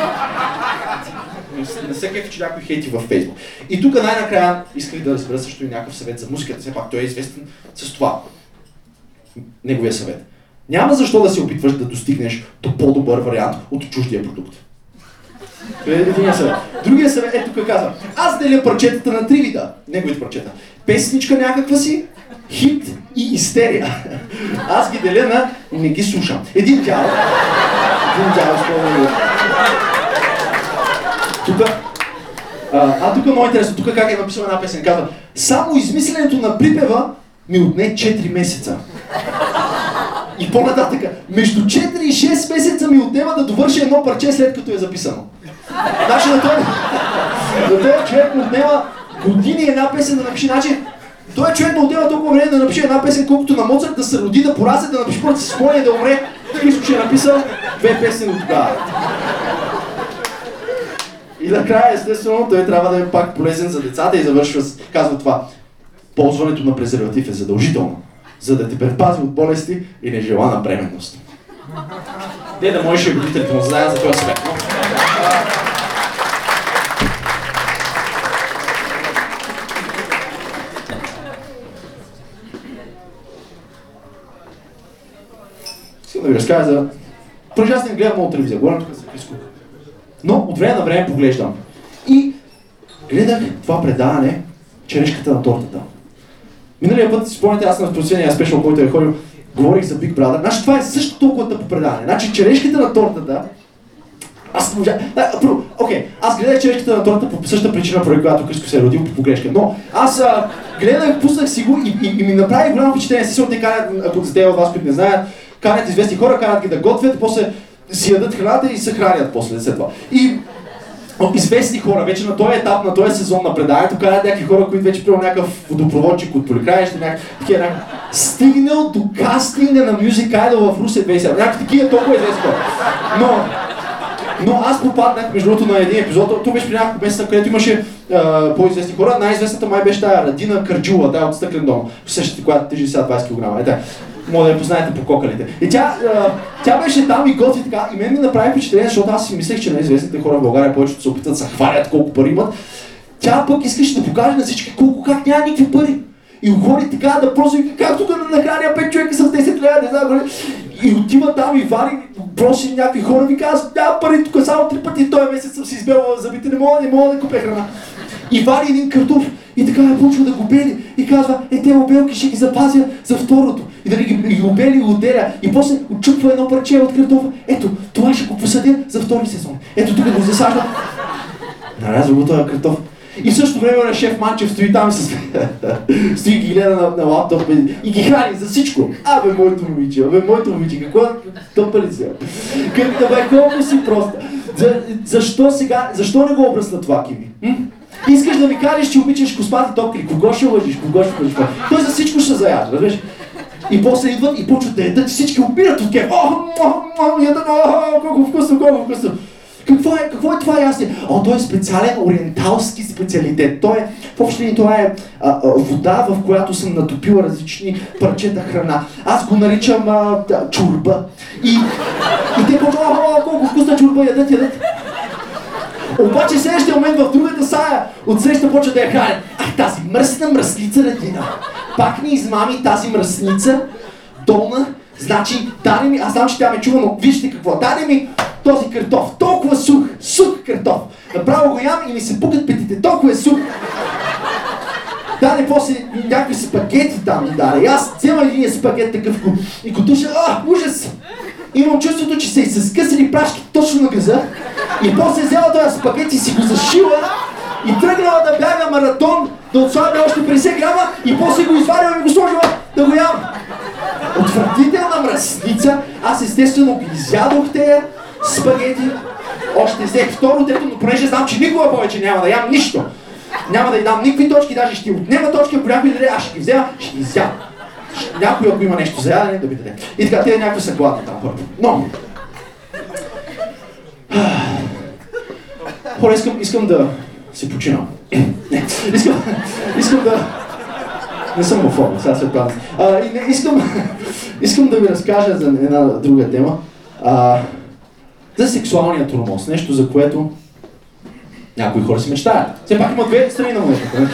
Не се кефи, че някой хейти във Фейсбук. И тук най-накрая исках да разбера също и някакъв съвет за музиката, все пак той е известен с това. Неговия съвет. Няма защо да се опитваш да достигнеш до по-добър вариант от чуждия продукт. Единия съвет. Другия съвет е тук казва, аз деля парчетата на 3 вида, неговите парчета. Песничка някаква си, хит и истерия. Аз ги деля на не ги слушам. Един дял, тук тук е много интересно, тук как е написал една песен, казва, само измисленето на припева ми отне 4 месеца. И по-нататък, между 4 и 6 месеца ми отнема да довърши едно парче след като е записано. Значи на този човек му отнема години една песен да напише, значи той човек му отнема толкова време да напише една песен, колкото на Моцарт да се роди, да порасне, да напише първо си спомня да умре. Христо ще е написал 2 песни от тогава. И накрая, естествено, той трябва да е пак полезен за децата и завършва, казва това. Ползването на презерватив е задължително, за да те предпази от болести и нежелана бременност. Не да можеш и родителите му знаят за този свет. Искам да ви разкажа за... Понеже аз не гледам много телевизия, говорим тук за Фейсбук. Но от време на време поглеждам. И гледах това предаване Черешката на тортата. Миналия път, си спомняте, аз на последния спешъл, който е ходил, говорих за Big Brother. Значи това е също толкова тъпо предаване. Значи Черешката на тортата... Аз не можа... Окей, аз гледах Черешката на тортата по същата причина, поради която Криско се е родил по погрешка. Но аз гледах, пуснах си го и ми направи голямо впечатление. Си те канят, ако за те от вас, които не знаят, канят известни хора, канят ги да готвят, после си ядат храната и се хранят после след това. И известни хора, вече на този етап, на този сезон на предаването, канят някакви хора, които вече приемат някакъв водопроводчик от поликраище, някакви стигнал до кастинга на Music Idol в Русе 2007. Някакви такива толкова известни хора. Но аз попаднах, между другото, на един епизод, тук беше при някакво месеца, където имаше по-известни хора. Най-известната май беше тая Радина Карджула, тая от Стъклен дом. Същата, която тежи сега 20 кг. Може да я познаете по кокалите. И тя беше там и готви така, и мен ми направи впечатление, защото аз си мислех, че неизвестните хора в България повечето се опитват да се хвалят колко пари имат. Тя пък искаше да покаже на всички как няма никакви пари. И говори така да проси, как тук да нахраня 5 човека с 10 лева, не знам. И отива там и вари, проси някакви хора, ви казват, няма пари, тук само 3 пъти този месец съм си избел зъбите, не мога да купя храна. И вари един картоф и така почва да го бели и казва, те обелки ще ги запазя за второто. И да ги обели и отделя и после отчупва едно парче от картофа. Ето, това ще го посадя за втори сезон. Ето тук го засажда. Нарязва го този картоф. И в същото време на шеф Манчев стои там стои ги гледа на лаптоп и ги храни за всичко. Моето момиче, какво тъпа ли сега? Колко си проста. Защо не го обръсна това, Кими? Искаш да ми кажеш, че обичаш космати топки, кого ще лъжиш, Той за всичко ще заяжда, разбираш? И после идват и почват да ядат и всички умират от кеф. Ядат, колко вкусно. Какво е това ясне? Той е специален ориенталски специалитет. В общи линии това е вода, в която съм натопила различни парчета храна. Аз го наричам чурба. И те колко вкусна чурба ядат. Обаче в следващия момент в другата сая отсреща почва да я хранят. Тази мръсна мръслица Радина. Пак ми измами тази мръсница, долна, значи даде ми, аз знам, че тя ме чува, но вижте какво, даде ми този картоф, толкова сух картоф. Направо го ям и ми се пукат петите, толкова е сух. Даде после някакви спагети там ми даде. И аз взема един спагет такъв и го туша, ужас! Имам чувството, че са и се скъсали прашки точно на газа. И после взела този спагет и си го зашила и тръгнала да бяга маратон, да отслабя още 50 грама и после го извадила и го сложила да го ям. Отвратителна мръсница, аз естествено ги изядох тея спагети, още взех второ, трето, но понеже знам, че никога повече няма да ям нищо. Няма да й дам никакви точки, даже ще отнема точки, ако някой даде, аз ще ги взема, ще ги изям. Някой, ако има нещо за ядене, да ми даде. И така, те някакви са гладни там хората. Но... Хора, искам да се починам. Искам да... Не съм хофобен, сега се правя. Искам да ви разкажа за една друга тема. За сексуалния тормоз, нещо за което някои хора си мечтаят. Все пак има две страни на монетата.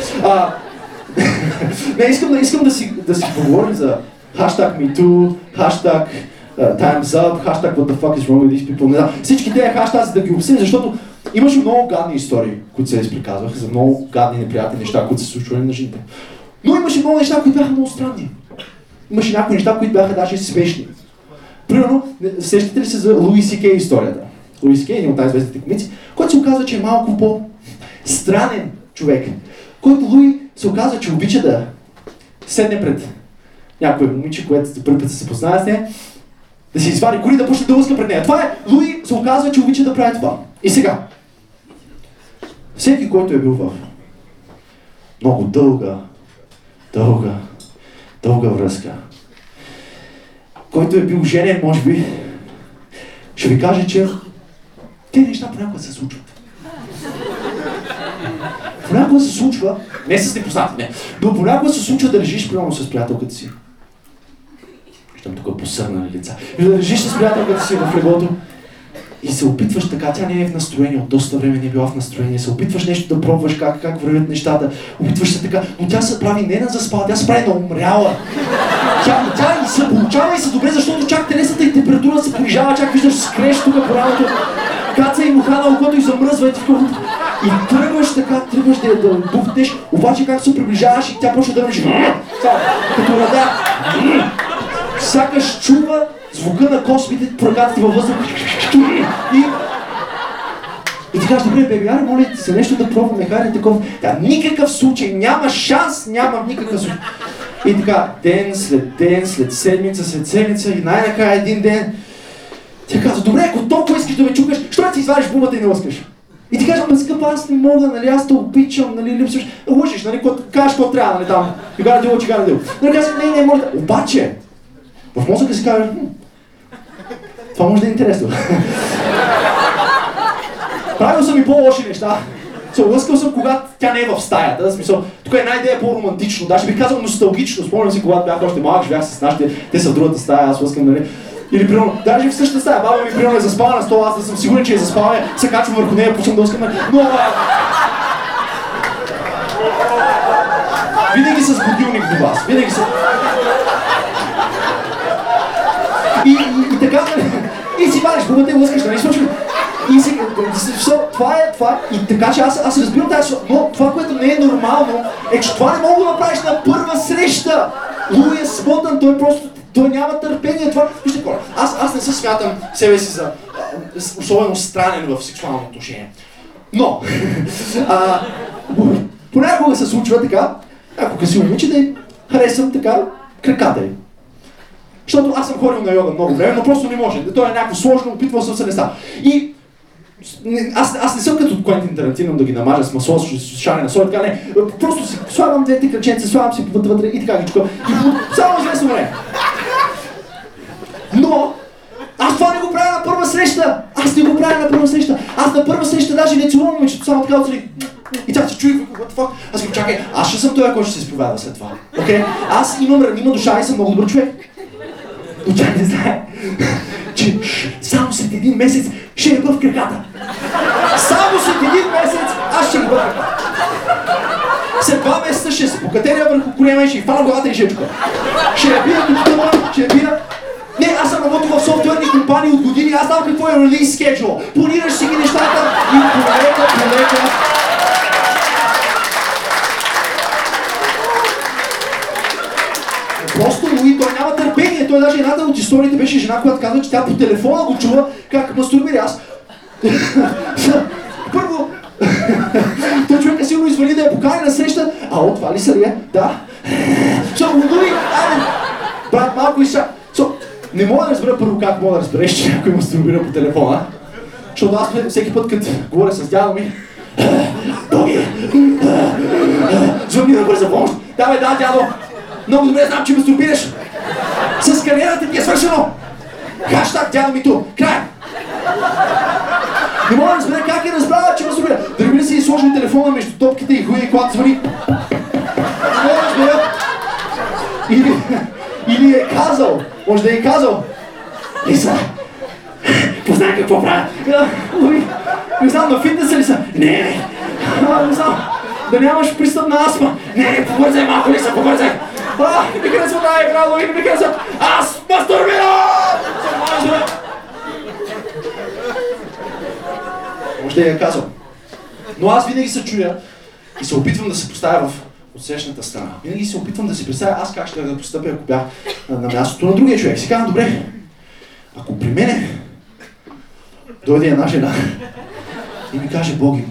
Не, искам да си поговорим за хаштаг MeToo, хаштаг Time's Up, хаштаг What the fuck is wrong with these people. Не знам. Всички тези хаштази да ги обсъдим, защото имаше много гадни истории, които се изприказваха, за много гадни неприятни неща, които се случвали на жените. Но имаше много неща, които бяха много странни. Имаше някои неща, които бяха даже смешни. Примерно, сещате ли се за Луи Си Кей историята? Луи Си Кей е един от най-известните комици, който се оказва, че е малко по-странен човек. Който Луи се оказва, че обича да седне пред някое момиче, което за първи път се познава с нея, да си извади коли, да почне да лъска пред нея. Това е, Луи се оказва, че обича да прави това. И сега, всеки, който е бил в много дълга връзка, който е бил женен, може би, ще ви каже, че тези неща понякога се случват. Понякога се случва, не с непознати, не, но понякога се случва да лежиш примерно с приятелката си. Виждам тук посърнали лица. И да лежиш с приятелката си в леглото и се опитваш така, тя не е в настроение, от доста време не е била в настроение, се опитваш нещо да пробваш как вървят нещата, опитваш се така, но тя се прави не на заспала, тя се прави на умряла. Тя и се получава и се добре, защото чак телесната и температура се понижава, чак виждаш скреш тук по рамото, каца и муха на окото и замръзва и тръгваш така, да бухнеш, обаче как се приближаваш и тя почва да мръжи. Като рада. Сякаш чува звука на космите, пръгатите във въздух. И ти кажеш, добре, беби, аре, моля ти се нещо да пробваме, хайде такова. Никакъв случай, няма шанс, няма никакъв случай. И така, ден, след седмица и най-накрая един ден тя казва, добре, ако толкова искаш да ме чукаш, що да ти извадиш бубата и не лъскаш? И ти кажеш, ама скъпа, аз не мога, нали, аз те обичам, нали, липсваш, лъжиш, нали, кажеш какво трябва, нали, там, you gotta do what you gotta do. Нали, казваш, не, може да... Обаче, в мозъка си кажеш, това може да е интересно. Правил съм и по-лоши неща. Лъскал съм, когато тя не е в стаята, в смисъл, тук една идея по-романтично, даже бих казал носталгично, спомням си, когато бях още малък, живях с нашите, те са в другата стая, аз лъскам, нали. Или примерно, даже в същата стая, баба ми примерно е заспала на стола, аз да съм сигурен, че е заспала, се качвам върху нея, почвам да лъскам, но... Винаги с будилник до вас, винаги с... И така, и си вадиш бубата и лъскаш, нали, случва. И си, това е, и така че аз разбирам тази, но това, което не е нормално, е, че това не мога да направиш на първа среща. Луи е смотан, той няма търпение, това, вижте хора, аз не се смятам себе си за особено странен в сексуално отношение. Но, понякога се случва така, ако си момиче да харесвам така краката й. Защото аз съм ходил на йога много време, но просто не може. То е някакво сложно, опитвал съм се не става. И аз не съм като Куентин Тарантино да ги намажа с масло, с шане на соя, така не. Просто си слагам двете кръченца, слагам си вътре и така ги чукам. И само известно време. Но аз това не го правя на първа среща! Аз на първа среща даже не целувам момичето, само така отстрани. И тя се чуи, what the fuck? Аз го чакай, аз ще съм той, който ще се изповяда след това. Okay? Аз имам ранима душа и съм много добър човек. Но тя не знае, че само след един месец ще е в краката. Само след един месец аз ще е в краката. След 2 месеца ще се покатеря върху колема и ще й фана главата и ще чука. Ще я бия като тъма, ще я бия. Не, аз съм работил в софтуерни компании от години, аз знам какво е release schedule. Планираш си ги нещата и полека. Просто Луи, той няма търпение. Той даже едната от историите беше жена, която казва, че тя по телефона го чува как мастурбира. Аз... Първо, той човека сигурно извали да я покани на среща. Ало, това ли са ли е? Да. Луи, айде, брат, малко изша. Не мога да разбера първо как мога да разбереш, че някой мастурбира по телефона. Защото аз всеки път, като говоря с дядо ми, Боги, звъни да бърза помощ. Да, дядо. Много добре знам, че мастурбираш. С кариерата ти е свършено. Хаштаг дядо ми ту. Край. Не мога да разбера как е разбрала, че мастурбира. Дали ли си сложи телефона между топките и хуя и когато звъни. Не мога да разбера. Или е казал, може да е казал: Лиса, познай какво правя? Не знам, на фитнеса ли са? Не знам, да нямаш пристъп на астма. Не, побързай малко, Лиса, побързай. Не ми харесва тази игра, но не ми харесва. Аз мастурбирам! Може да я казал. Но аз винаги се чуя и се опитвам да се поставя в отсрещната страна. Винаги се опитвам да си представя аз как ще да постъпя, ако бях на мястото на другия човек. Си казвам: добре, ако при мене дойде една жена и ми каже: Боги,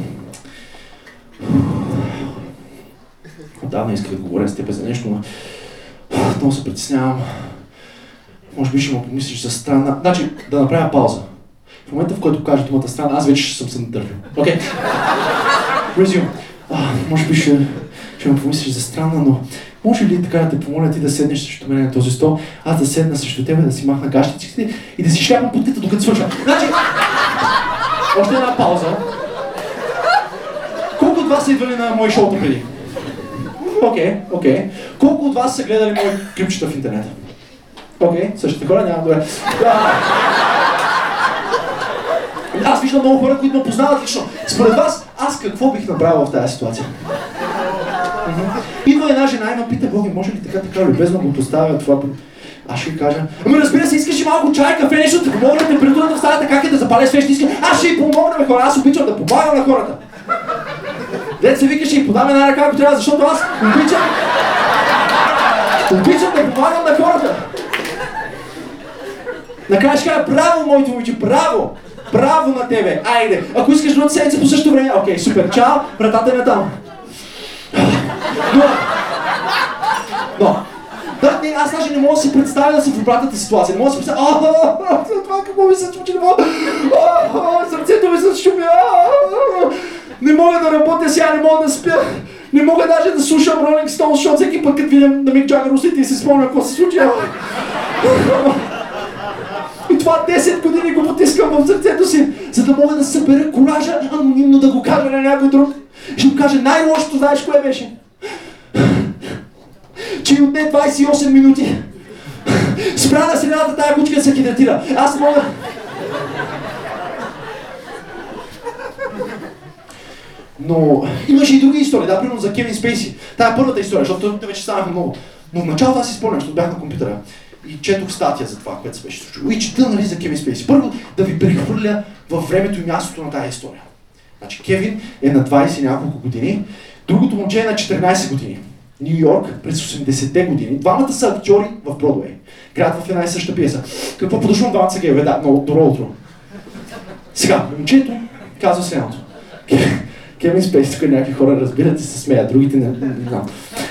отдавна исках да говоря с теб за нещо, но много се притеснявам. Може би ще му помислиш за странна. Значи, да направя пауза. В момента, в който кажа думата странна, аз вече съм се надървил. Окей? Resume. Може би ще ме помислиш за странна, но може ли така да те помоля ти да седнеш срещу мен на този стол, аз да седна срещу теб, да си махна гащиците и да си шляпам путката, докато свършвам. Значи, още една пауза. Колко от вас са идвали на мои шоуто преди? Окей. Колко от вас са гледали мои клипчета в интернета? Същите хора няма добре. Аз виждам много хора, които ме познават лично. Според вас, аз какво бих направил в тази ситуация? Идва една жена и ме пита: Боги, може ли така любезно го поставя това? Аз ще й кажа: ами разбира се, искаш ли малко чай, кафе, нещо да те помогна температурата в стаята, как е да запаля свещи, искам. Аз ще й помогна, бе, хора, аз обичам да помагам на хората. Дето се вика, ще й подам една ръка, ако трябва, защото аз обичам да помагам на хората. Накрая ще кажа: браво, моите момиче, браво! Браво на тебе! Айде! Ако искаш другата седмица по същото време, окей, супер, чао, вратата е натам. Но, аз даже не мога да си представя да съм в обратната ситуация. Не мога да си представя: това какво ми се случи, не мога. Сърцето ми се шуми. Не мога да работя сега, не мога да спя. Не мога даже да слушам Rolling Stones, защото всеки път, като видям на Мик Джагър устите и се спомня какво се случи. И това 10 години го потискам в сърцето си, за да мога да събера коража анонимно да го кажа на някой друг. Ще му кажа: най-лошото, знаеш кое беше? Че отне 28 минути. Спря на средата тая кучка да се хидратира. Аз мога... Но имаше и други истории, да, примерно за Кевин Спейси. Тая е първата история, защото те вече станаха много. Но в началото аз си спомням, защото бях на компютъра и четох статия за това, което се беше случило. И чета, нали, за Кевин Спейси. Първо да ви прехвърля във времето и мястото на тази история. Значи Кевин е на 20 няколко години, другото момче е на 14 години. Ню Йорк през 80-те години. Двамата са актьори в Бродуей. Играят в една и съща пиеса. Какво подошвам, двамата са гейове, да, много добро утро. Сега, момчето казва следното. Кевин Спейси, тук някакви хора разбират и се смеят, другите не знам.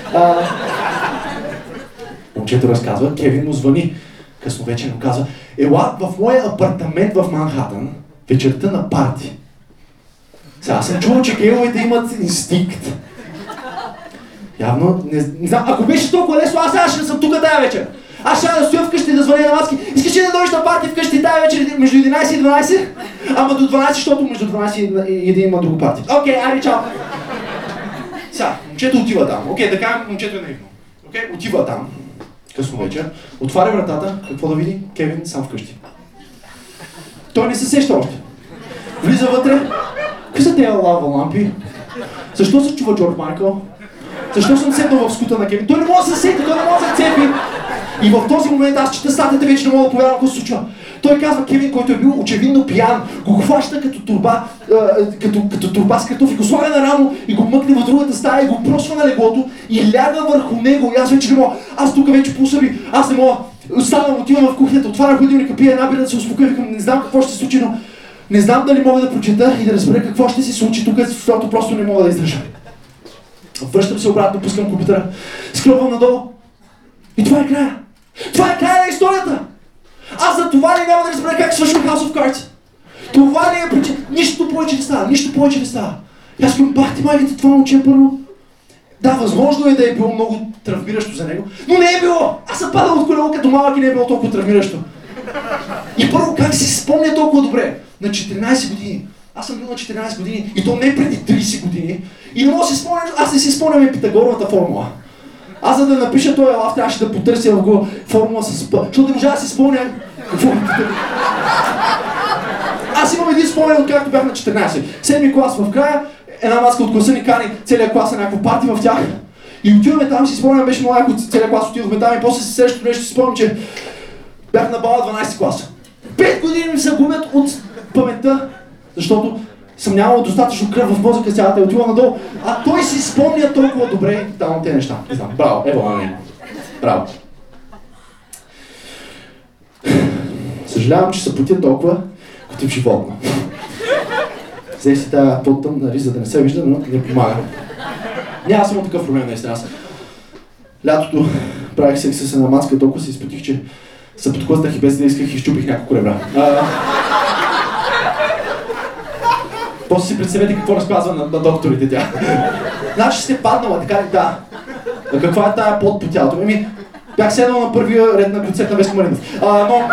Момчето разказва, Кевин му звъни късно вечер, му казва: ела в моя апартамент в Манхатън вечерта на парти. Сега аз съм чувал, че гейовете имат инстинкт. Явно, не знам, ако беше толкова лесно, аз сега ще съм тук тая вечер. Аз ще да стоя вкъщи да звъня на маски. Искаш ли да дойдеш на парти вкъщи тая вечер между 11 и 12? Ама до 12, защото между 12 и 1 има друго парти. Окей, айде, чао. Сега, момчето отива там. Окей, да кажем, момчето е наивно. Окей, отива там. Късно вечер. Отваря вратата, какво да види? Кевин сам вкъщи. Той не се сеща още. Влиза вътре. Какви са тези лава лампи? Защо се чува Джордж Майкъл? Защо съм седнал в скута на Кевин? Той не може да се сети, той не може да се цепи. И в този момент аз чета статията, вече не мога да повярвам какво се случва. Той казва: Кевин, който е бил очевидно пиян, го хваща като турба, като турба с картофи, го слага на рамо и го мъкне в другата стая и го просва на леглото и ляга върху него. И аз вече не мога. Аз тук вече посъби, аз не мога. Оставам, отивам в кухнята, отварям хладилника, пия една бира да се успокоя, викам: не знам какво ще се случи, но не знам дали мога да прочета и да разбера какво ще се случи тук, защото просто не мога да издържа. Връщам се обратно, пускам компютъра, скръбвам надолу и това е края. Това е края на историята! Аз за това ли няма да разбера как свършва House of Cards? Това ли е причина? Нищо повече не става, нищо повече не става. И аз казвам: бах ти майките, това момче първо. Да, възможно е да е било много травмиращо за него, но не е било! Аз съм падал от колело като малък и не е било толкова травмиращо. И първо, как си спомня толкова добре? На 14 години. Аз съм бил на 14 години и то не преди 30 години. И не мога да си спомням, аз не си спомням Питагоровата формула. Аз за да напиша този лав, трябваше да потърся в го формула с П, защото не можа да си спомня какво. Аз имам един спомен, откакто бях на 14. 7-ми клас в края, една маска от класа ни кани целият клас на някакво парти в тях. И отиваме там, си спомням, беше много яко, целият клас отидохме там и после си срещу нещо си спомням, че бях на бала 12 класа. 5 години ми се губят от паметта, защото съм нямал достатъчно кръв в мозъка, цялата е отива надолу, а той си спомня толкова добре там тези неща. Не знам, браво, ево на мен. Браво. Съжалявам, че се потя толкова, като в животно. Взех си тази по-тъмна риза да не се вижда, но не помага. Няма само такъв проблем наистина. Аз лятото правих секс с една мацка, толкова се изпотих, че се подхлъстах и без да исках и щупих няколко ребра. После си представете какво разказва на докторите тя. Значи сте паднала, така ли? Да. А каква е тая пот по тялото? Бях седнал на първия ред на концерт на Веско Маринов. Но...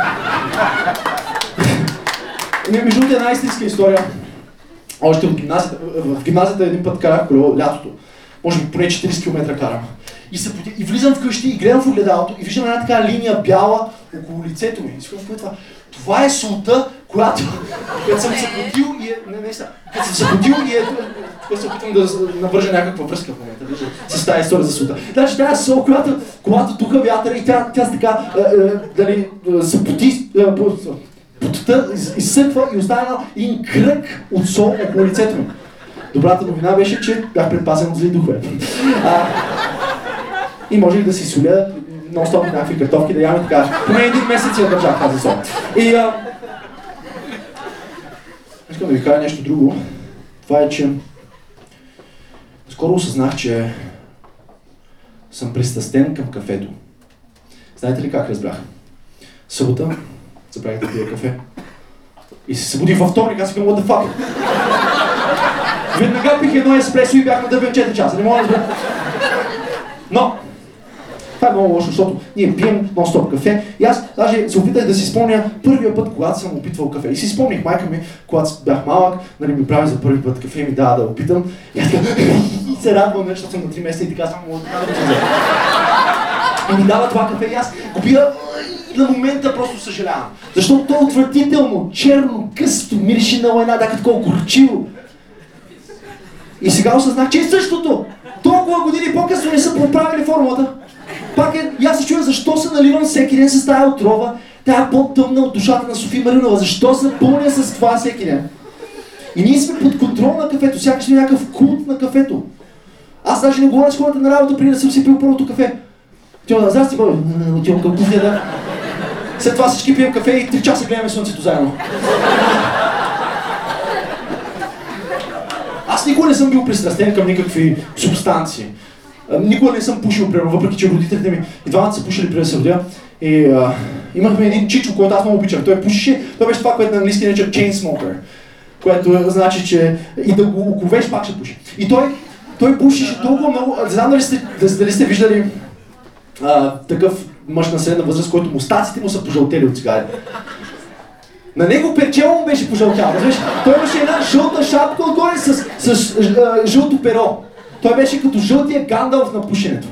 Между другото една истинска история. Още от гимназията. В гимназията един път карах колело лятото. Може би поне 40 км карам. И влизам вкъщи и гледам в огледалото и виждам една така линия бяла около лицето ми. И си казвам, това? Това е солта, която съм се потил и тук се опитвам да навържа някаква връзка в момента, с тази история за солта. Значи тази сол, когато духа вятъра и тя така, се поти, потта изсъква и остана един кръг от сол около лицето ми. Добрата новина беше, че бях предпазен от зли духове. И можех да си соля нон-стоп някакви картофки, да ям и така. Поне един месец я държах тази сол. И искам да ви кажа нещо друго. Това е, че скоро осъзнах, че съм пристрастен към кафето. Знаете ли как разбрах? Събота забравих да пия кафе. И се събудих във вторник, аз викам, what the fuck? Веднага пих едно еспресо и бях надъбен 4 часа, не мога да разбера. Но това е много лошо, защото ние пием нон-стоп кафе и аз даже се опитах да си спомня първия път, когато съм опитвал кафе. И си спомних майка ми, когато бях малък, ми прави за първи път кафе и ми дава да опитам. И аз се радвам, защото съм на 3 месеца и така само да го. И ми дава това кафе и аз го пия и на момента просто съжалявам. Защото то е отвратително, черно, късто, мирише на лайна, да такова горчиво. И сега осъзнах, че е същото. Толкова години по-късно не са поправили формулата. Пак и аз се чуя защо се наливам всеки ден с тая отрова, тая по-тъмна от душата на София Маринова, защо се пълня с това всеки ден. И ние сме под контрол на кафето, сякаш сме някакъв култ на кафето. Аз даже не говоря с хората на работа, преди да съм си пил първото кафе. Тя, здрасти, бой, отивам към кухня, да. След това всички пием кафе и 3 часа гледаме слънцето заедно. Аз никога не съм бил пристрастен към никакви субстанции. Никога не съм пушил, примерно, въпреки че родителите ми и двамата са пушили преди да се родя. И имахме един чичо, който аз много обичам. Той пушеше, той беше това, което на английски нарича chain smoker. Което значи, че и да го оковеш, пак ще пуши. И той пушеше толкова много, не знам дали сте виждали такъв мъж на средна възраст, който мустаците му са пожълтели от цигари. На него перчело му беше пожълтял, разбираш? Той имаше една жълта шапка отгоре с жълто перо. Той беше като жълтия Гандалф на пушенето.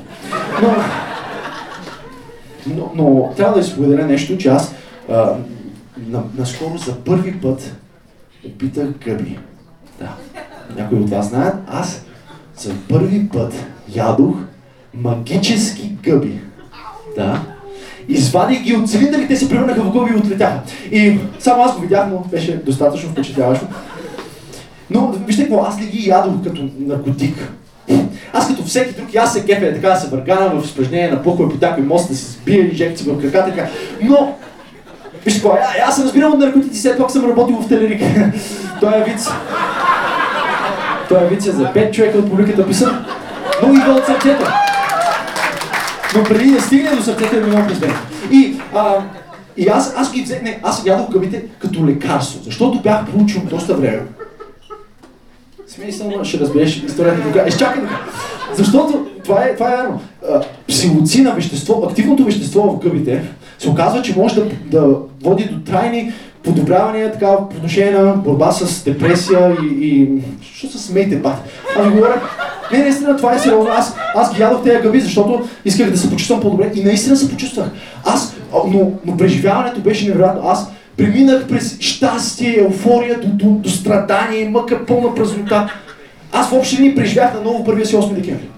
Но трябва да ви споделя нещо, че аз наскоро за първи път опитах гъби. Да. Някои от вас знаят, аз за първи път ядох магически гъби. Да. Извадих ги от цилиндрите, се превърнаха в гъби и отлетяха. И само аз го видях, но беше достатъчно впечатляващо. Но вижте какво, аз ли ги ядох като наркотик. Аз като всеки друг, аз се кефя така да се въргана в изпражнение на пухове по някой мост, да си сбия инжекции в краката, така. Но, вижте какво, аз съм разбирал от наркотици, след това съм работил в Телерик. Той е виц. Той е виц за 5 човека от публиката писан, но идва от сърцето. Но преди да стигне до сърцето е много призбен. И аз ги взех, аз ядох гъбите като лекарство, защото бях проучил доста време. Смисъл, ще разбереш историята тук. Изчакай тук. Защото това е вярно. Псилоцина вещество, активното вещество в гъбите се оказва, че може да води до трайни подобрявания така, по отношение на борба с депресия и... Що се смейте, бат? Аз ви говоря... Не, наистина, това е сериозно. Аз ги ядох тези гъби, защото исках да се почувствам по-добре и наистина се почувствах. Но преживяването беше невероятно. Аз преминах през щастие, еуфория, до страдание, мъка, пълна празнота. Аз въобще не преживях на ново първия си 8 декември.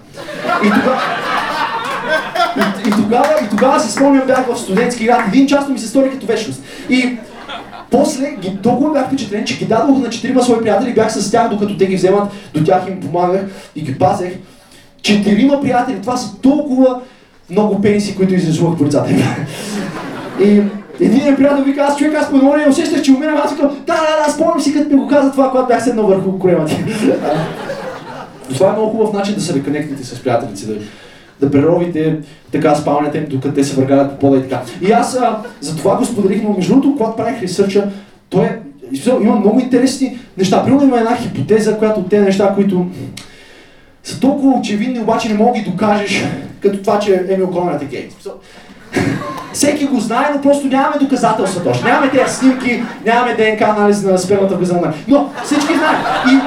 И тогава си спомням, бях в студентски град, един час ми се стори като вечност. И после толкова бях впечатлен, че ги дадох на 4 свои приятели, бях с тях, докато те ги вземат, до тях им помагах и ги пазех. 4 приятели, това са толкова много пениси, които изрисувах по лицата. И един приятел вика, аз по едно време усещах, че умирам, аз викам, да, спомням си, като ми го каза това, когато бях седнал върху коремата. Това е много хубав начин да се реконектите с приятелици, да преровите така спалнята им, докато те се въргалят по пода и така. И аз за това го споделих, но между другото, когато правих ресърча, има много интересни неща. Примерно има една хипотеза, която те неща, които са толкова очевидни, обаче не мога ги докажеш, като това, че Емил Конрад е гей. Всеки го знае, но просто нямаме доказателства точно. Нямаме тези снимки, нямаме ДНК анализ на спермата в газана. Но всички знаят.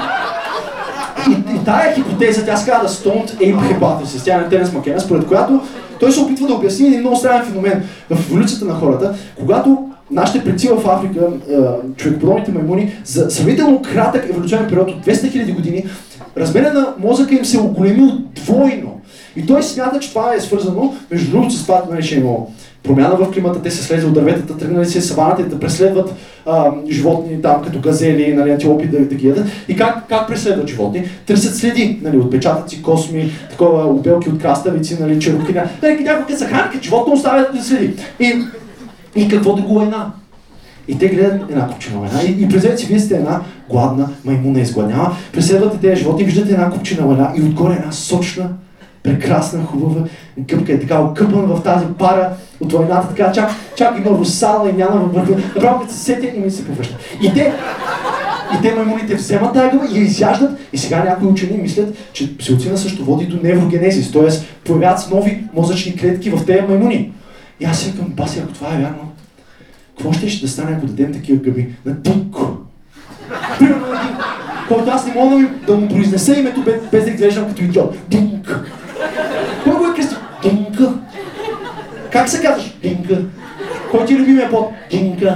И тая хипотеза, тя се казва Stoned Ape Hypothesis, тя е на Теренс Макена, според която той се опитва да обясни един много странен феномен в еволюцията на хората, когато нашите предци в Африка, човекоподобните маймуни, за сравнително кратък еволюционен период от 200 000 години, размерът на мозъка им се оголемил двойно. И той смята, че това е свързано, между другото, с това, че имало промяна в климата, те се слезли от дърветата, тръгнали се саваната да преследват животни там, като газели, нали, антилопи да ги ядат. И как преследват животни? Търсят следи, нали, отпечатъци, косми, такова обелки от краставици, нали, черупкина. Някой като се хранят животно, оставят да следи. И какво друго е една? И те гледат една купчина лайна. И представете си, вие сте една гладна маймуна изгладнява, преследвате тези животни, виждате една купчина лайна и отгоре една сочна, прекрасна, хубава гъбка е така окъпана в тази пара от войната, така чак има русала и няма във върху. Направо като се сетя и ми се повръща. И те маймуните вземат тази гъба и я изяждат и сега някои учени мислят, че псилоцина също води до неврогенезис, т.е. появяват се нови мозъчни клетки в тези маймуни. И аз си викам, баси, ако това е вярно, какво ще да стане, ако дадем такива гъби на Динко? Примерно на Динко, който аз не мога да му произнеса името без да изглеждам като идиот. Динко. Кой го е кръстил? Динка. Как се казваш? Динка. Кой ти е любимия под? Динка.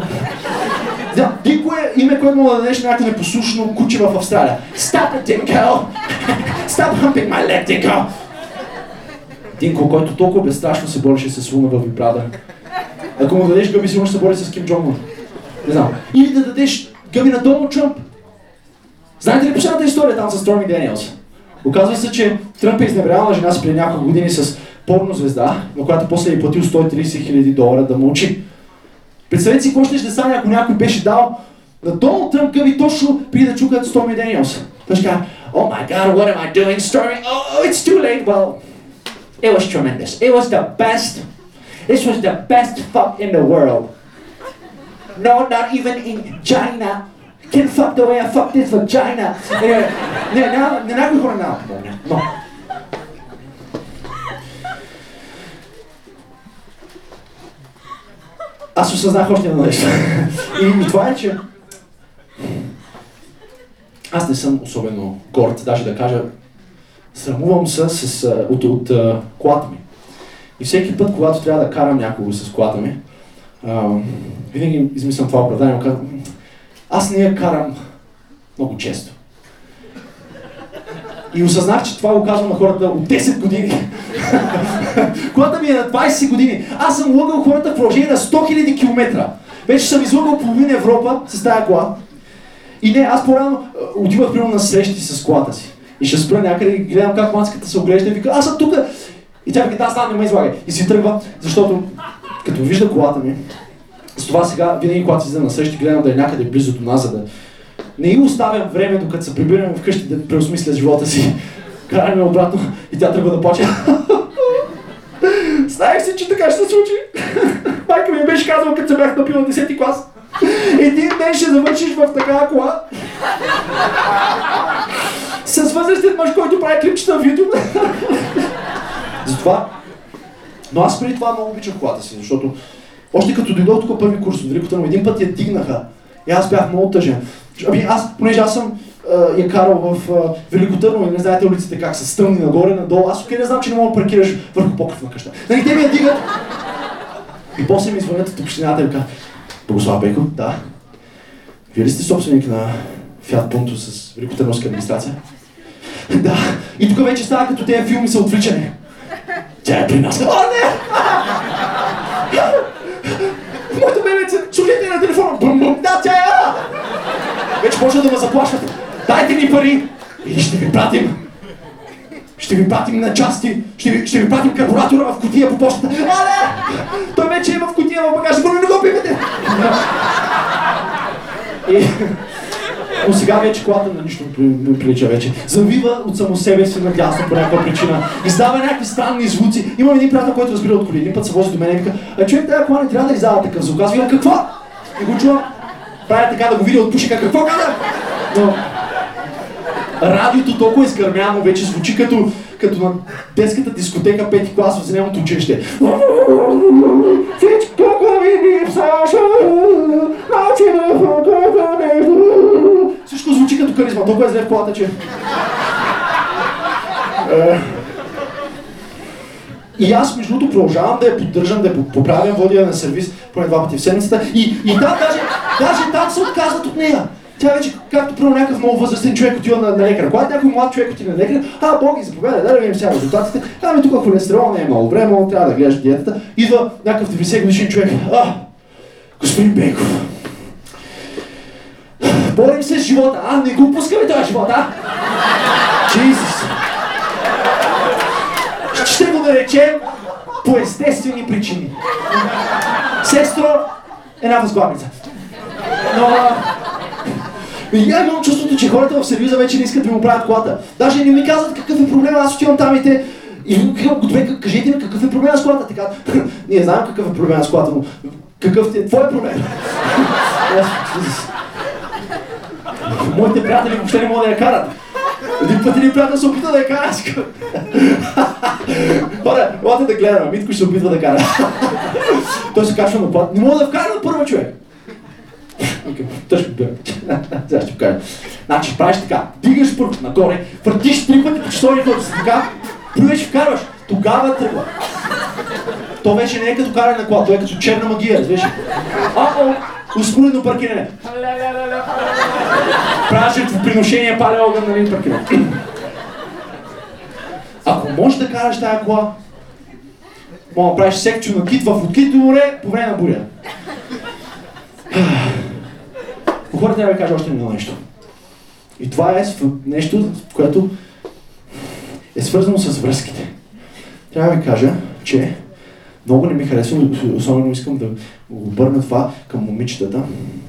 Динко е име, което мога да дадеш на някакво непослушно куче в Австралия. Stop it, Dinko! Stop humping my leg, Dinko! Динко, който толкова безстрашно се бореше с Луна в Big Brother. Ако му дадеш гъби, сигурно ще се бори с Ким Джонг Ун. Не знам. Или да дадеш гъби на Доналд Тръмп. Знаете ли последната история там с Stormy Daniels? Оказва се, че Тръмп е изневерявал жена си преди няколко години с порнозвезда, на която после е платил $130,000 да мълчи. Представете си какво ще стане, ако някой беше дал на Доналд Тръмп гъби точно преди да чукат Stormy Daniels. Той ще казва, oh my god, what am I doing, Stormy? Oh, it's too late. Well, it was tremendous. It was the best. This was the best fuck in the world. No, not even in China. Can't fuck the way I fuck this vagina. Не някой хора няма помня, но... Аз осъзнах още едно нещо. И това е, че... Аз не съм особено горд, даже да кажа, срамувам се от колата ми. И всеки път, когато трябва да карам някого с колата ми, винаги измислям това оправдание, казвам, аз не я карам много често. И осъзнах, че това го казвам на хората от 10 години. Колата ми е на 20 години. Аз съм лъгал хората в продължение на 100 000 км. Вече съм излъгал половина Европа с тази кола. И не, аз по-рано отивах примерно на срещи с колата си. И ще спра някъде и гледам как мацката се оглежда и вика, аз съм тук. И тя вика, да, не ме излагай. И си тръгва, защото като вижда колата ми, с това сега винаги когато си излизам на срещи, гледам да е някъде близо до нас, за да не й оставям време, докато се прибираме вкъщи да преосмисля живота си. Караме обратно и тя тръгва да плаче. Знаех си, че така ще се случи. Майка ми беше казала, като се бях напил на 10-ти клас. Един ден ще завършиш в такава кола. С възрастен мъж, който прави клипчета в YouTube. Затова. Но аз преди това много обичах колата си, защото още като дойдох тук първи курс от Велико Търново, един път я дигнаха и аз бях много тъжен. Понеже аз съм я карал в Велико Търново и не знаете улиците как са стръмни нагоре, надолу. Аз не знам, че не мога да паркираш върху покрив на къща. Нали, те ми я дигат. И после ми звънят от общината и казват: Богослав Бейков, да. Вие ли сте собственик на Фиат Пунто с Великотърновска администрация? Да. И тук вече става като тези филми са отвличани. Тя е при нас. О, не! Моето бебеце, служете на телефона. Бум-бум, да, тя е! Вече почва да ме заплашват. Дайте ни пари или ще ви пратим. Ще ви пратим на части. Ще ви пратим карбуратора в кутия по почтата. А, не! Той вече е в кутия в багажа, не го пипете! Но сега вече колата на нищо не прилича вече. Завива от само себе си надясно по някаква причина. Издава някакви странни звуци. Имам един приятел, който разбира от коли. Един път се вози до мен и вика: човек, тази кола не трябва да издава такъв звук. Аз викам: какво? И го чувам. Правя така да го видя от пушека. Какво каза? Но радиото толкова изгърмяно вече звучи като на детската дискотека 5-ти клас в зеленото училище. Всичко звучи като каризма, толкова е зле в колата, че... И аз между другото продължавам да я поддържам, да я поправям, водя на сервис поне 2 пъти в седмицата и там даже там се отказват от нея. Тя вече, както първо някакъв много възрастен човек отива на лекар. Когато някой млад човек отива на лекар: Боги, заповядай, да видим сега резултатите. Тук холестерол не е много време, трябва да гледаш диетата. Идва някакъв 90 годишен човек: господин Бейков, борим се с живота, не го пускаме този живот, Джизус! Ще го наречем по естествени причини. Сестро, една възглавница. Но... И имам чувството, че хората в сервиза вече не искат да ми оправят колата. Даже не ми казват какъв е проблема, аз отивам там и те... И кажете ми какъв е проблема с колата. Така, ние знаем какъв е проблема с колата, но какъв е твой проблем? Моите приятели въобще не могат да я карат. Един път един приятел се опита да я кара. Хора, елате да гледаме, Митко ще се опитва да кара. Той се качва на плат. Не мога да вкара на първа човек. Тъжко бе. Сега ще покажа. Значи правиш така: дигаш първо нагоре, въртиш 3 пъти по часовника си така, плюеш, вкарваш, тогава тръгва. То вече не е като каране на кола, то е като черна магия, разбираш. Успоредно паркиране. Правиш жертвоприношение, паля огън, нали, паркиране. Ако можеш да караш тая кола, мога да правиш секцио на кит в открито море по време на буря. Хората трябва да ви кажа още едно нещо. И това е нещо, което е свързано с връзките. Трябва да ви кажа, че много не ми харесва, особено искам да обърна това към момичетата.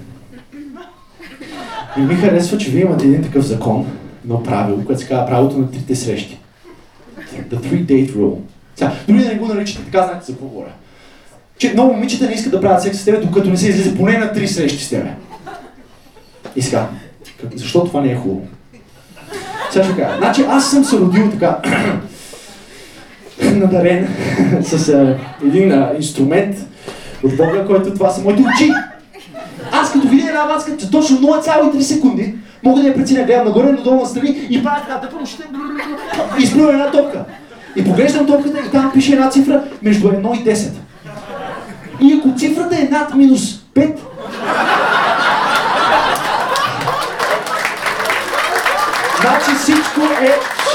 Не ми харесва, че вие имате един такъв закон, едно правило, което се казва правилото на 3-те срещи. The 3-date rule. Сега, дори да не го наричате така, знаете за какво говоря. Че много момичета не искат да правят секс с тебе, докато не се излезе поне на 3 срещи с тебе. И сега, защо това не е хубаво? Сега ще кажа. Значи аз съм се родил така надарен с един инструмент от Бога, който това са моите очи. Аз като видя една маска, че точно 0,3 секунди мога да я преценя, гледам нагоре, надолу, настрани и правя така, дъпам ушите и изплювам една топка. И поглеждам топката и там пише една цифра между 1 и 10. И ако цифрата е над -5, значи всичко е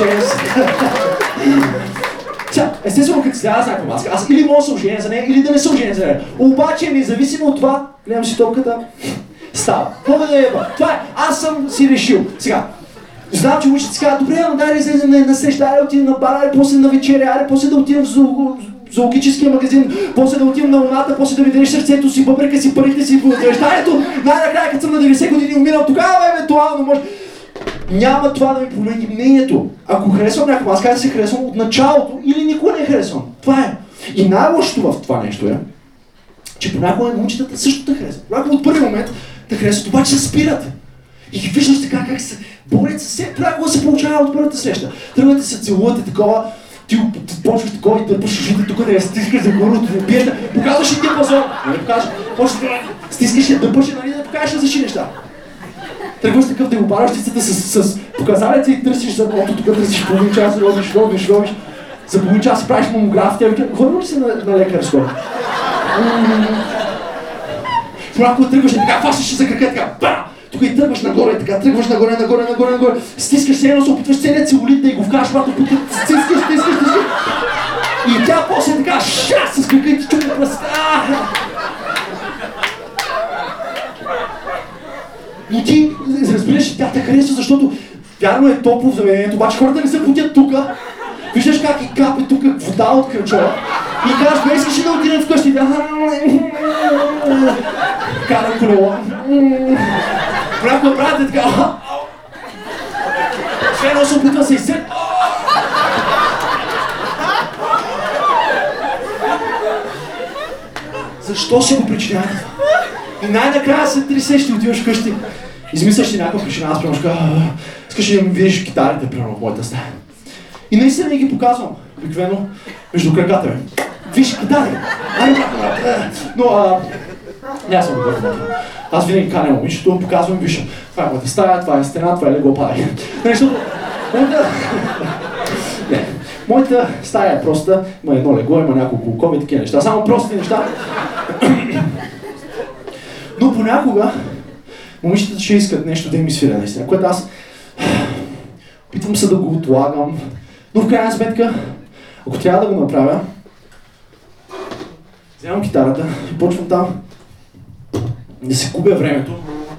6. Естествено, като сега аз някаква маска, аз или мога да се оженя за нея, или да не се оженя за нея. Обаче, независимо от това, гледам си топката, става. Мога да еба. Това е. Аз съм си решил. Сега, знам, че учите си казват: добре, но дай да излезем на среща, дай да отидем на бара, после на вечеря, после да отидем в зоологическия магазин, после да отидем на луната, после да ми дадеш сърцето си, бъбрека си, парите си, завещанието. Най-накрая, като съм на 90 години умирал, тогава евентуално може. Няма това да ми промени мнението. Ако харесвам някаква, аз казвам да се харесвам от началото или никога не харесвам. Това е. И най-лошото в това нещо е, че понякога момичетата също те харесват. Понякога от първи момент те харесват, обаче се спират. И ги виждаш така как се борят с все, понякога се получава от първата среща. Тръгвате се целувате такова, ти почваш такова и дърпаш ушите тук да я стискаш за горното, да пиеш, показваш и ти пазон. Нали покажеш, почваш да стискаш и дърпаш, нали да покажеш различни неща. Тръгваш такъв да го паращицата с показалеца и търсиш за ното, тук търсиш половин час, робиш. За половин час правиш мамограф, тя вика, ходил ли си на лекар скоро? Понякога тръгваш и така, фащаш за крака, така, ба! Тук и тръгваш нагоре, така, тръгваш нагоре, стискаш се едно, се опитваш целият целулит да й го вкараш, когато стискаш. И тя после така, с крака и ти чупи пръста. И ти разбираш, че тя те харесва, защото вярно е топло в заведението, обаче хората не се потят тука. Виждаш как и капе тук вода от кръчова и казваш, бе, искаш ли да отидем вкъщи? Карам колело. Понякога правите така. Все едно се опитва се изсет. Защо си го причинявате? И най-накрая след 3 сещи отиваш вкъщи. Измисляш си някаква причина, аз примерно искаш ли да ми видиш китарите, примерно в моята стая. И наистина ми ги показвам, обикновено между краката ми. Виж китари! Но няма съм добър. Аз винаги каня момичето, показвам, виждам. Това е моята стая, това е стена, това е легло, падай. Моята стая е проста, има едно легло, има няколко окоби, такива неща, само прости неща. Но понякога момичетата ще искат нещо да им свиря наистина, което аз опитвам се да го отлагам, но в крайна сметка, ако трябва да го направя, вземам китарата и почвам там да се губя времето.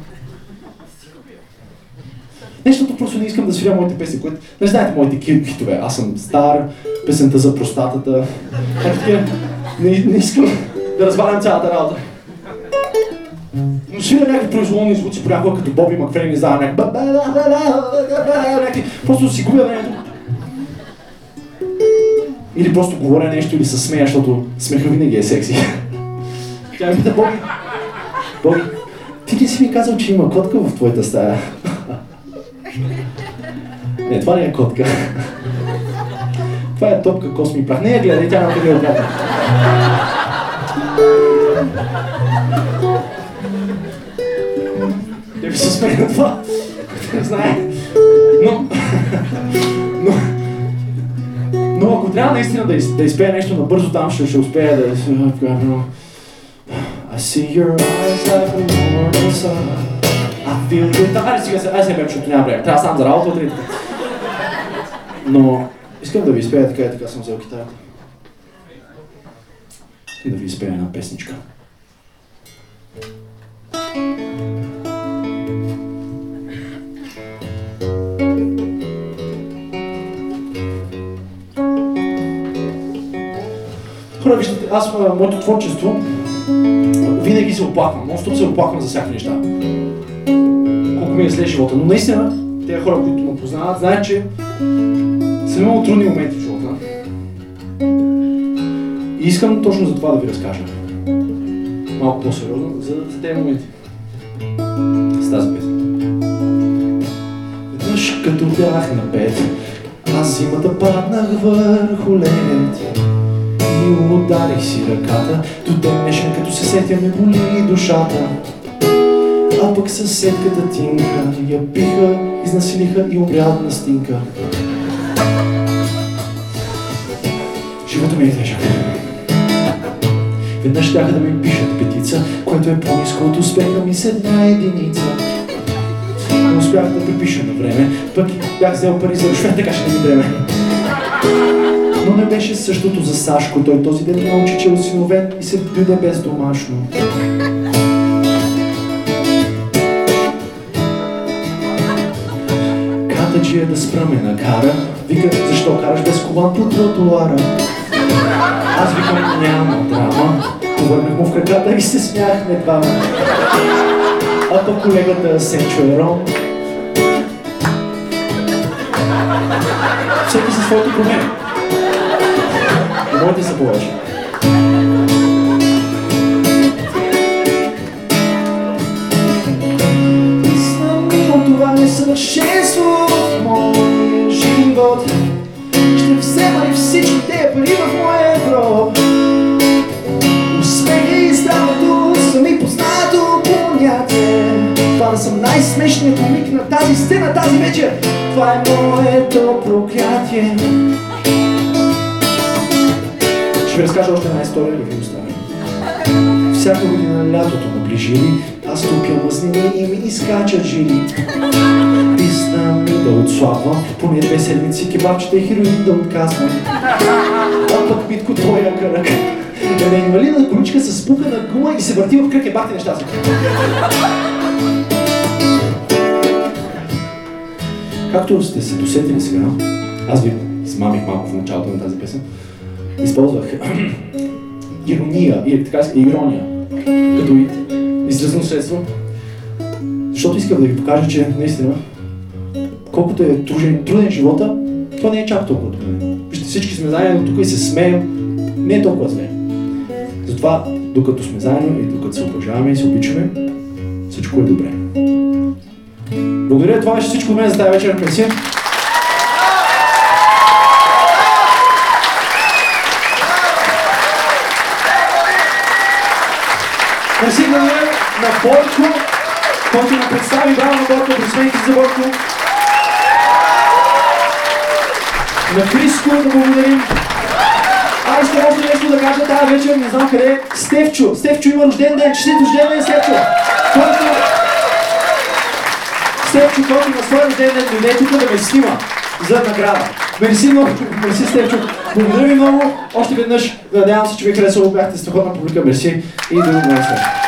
Нещото просто не искам да свиря моите песни, които не знаете моите хитове. Аз съм стар, песента за простатата. Не искам да развалям цялата работа. Но свиря някакви произволни звуци, понякога като Боби Макфрейн издава някакви... Просто си губя времето. Или просто говоря нещо или се смея, защото смеха винаги е секси. Тя ми пита, Боби, ти ли си ми казал, че има котка в твоята стая? Не, това не е котка. Това е топка косми прах. Не я гледай, тя няма да гледа обратно. Те ви се смея на това. Не знае. Но ако трябва наистина да изпея нещо набързо, там ще успея да... I see your eyes like a morning sun. I feel good. Айде сега бем, защото няма време. Трябва сам за работа утре. Но искам да ви изпея така и така съм взел китарата. Искам да ви изпея една песничка. Хора, виждате, аз моето творчество винаги се оплаквам, но се оплаквам за всякакви неща. Колко ми е след живота, но наистина, тези хора, които ме познават, знаят, че съм имал трудни моменти в живота. И искам точно за това да ви разкажа. Малко по-сериозно, за тези моменти. С тази песен. Веднъж като бях на 5, аз зимата паднах върху лед. И ударих си ръката, до ден днешен като се сетя ме боли душата. А пък съседката Тинка я биха, изнасилиха и умря на стинка. Живота ми е тежък. Веднъж щяха да ми пишат петица, което е по-ниско от успеха ми с една единица. Не успях да припиша на време, пък бях взел пари за рушвен, така ще не ми дреме. Но не беше същото за Сашко, той този ден научи, че е осиновен и се бюде бездомашно. Катаджия да спра ме накара, вика, защо караш без колан по тротуара? Аз викам, няма драма, повърнах му в краката и се смяхме двама. А пък колегата Сенчо е ром. Всеки със своето проблеми. И моите са повече. Знам от това несъвършенство в моя живот. Ще взема и всички тези пари в моя гроб. Успеха и здравето са ми познато понятие. Това да Аз съм най-смешният комик на тази сцена тази вечер. Това е моето проклятие. Ще ви разкажа още една история, да ви оставя. Всяка година лятото наближили, аз тупя мазнини и ми изкачат жили. Писна ми да отслабвам, поне 2 седмици кебабчета и хероин да отказвам. А пък Митко твоя кръг е на инвалидна количка с спукана гума и се върти в кръг, бахте неща си. Както сте се досетили сега, аз ви измамих малко в началото на тази песен, използвах ирония, или така ирония, като изразно средство, защото искам да ви покажа, че наистина, колкото е труден живота, това не е чак толкова труден. Вижте, всички сме заедно тук и се смеем, не е толкова зле. Затова, докато сме заедно и докато се уважаваме и се обичаме, всичко е добре. Благодаря, това беше всичко от мен за тази вечер. Мерси. Мерси, благодаря на Бойко, който ни представи. Браво на Бойко, присмейки за Бойко. На Криско да благодарим. Искам още нещо да кажа тази вечер, не знам къде е. Стефчо. Стефчо има рожден ден. Честит рожден ден, Стефчо. Стефчо, който на своя рожден ден дойде тук да ме снима за награда. Мерси много, мерси Стефчо. Благодаря ви много. Още веднъж, надявам се, че ви харесало, бяхте страхотна публика. Мерси и до нови срещи.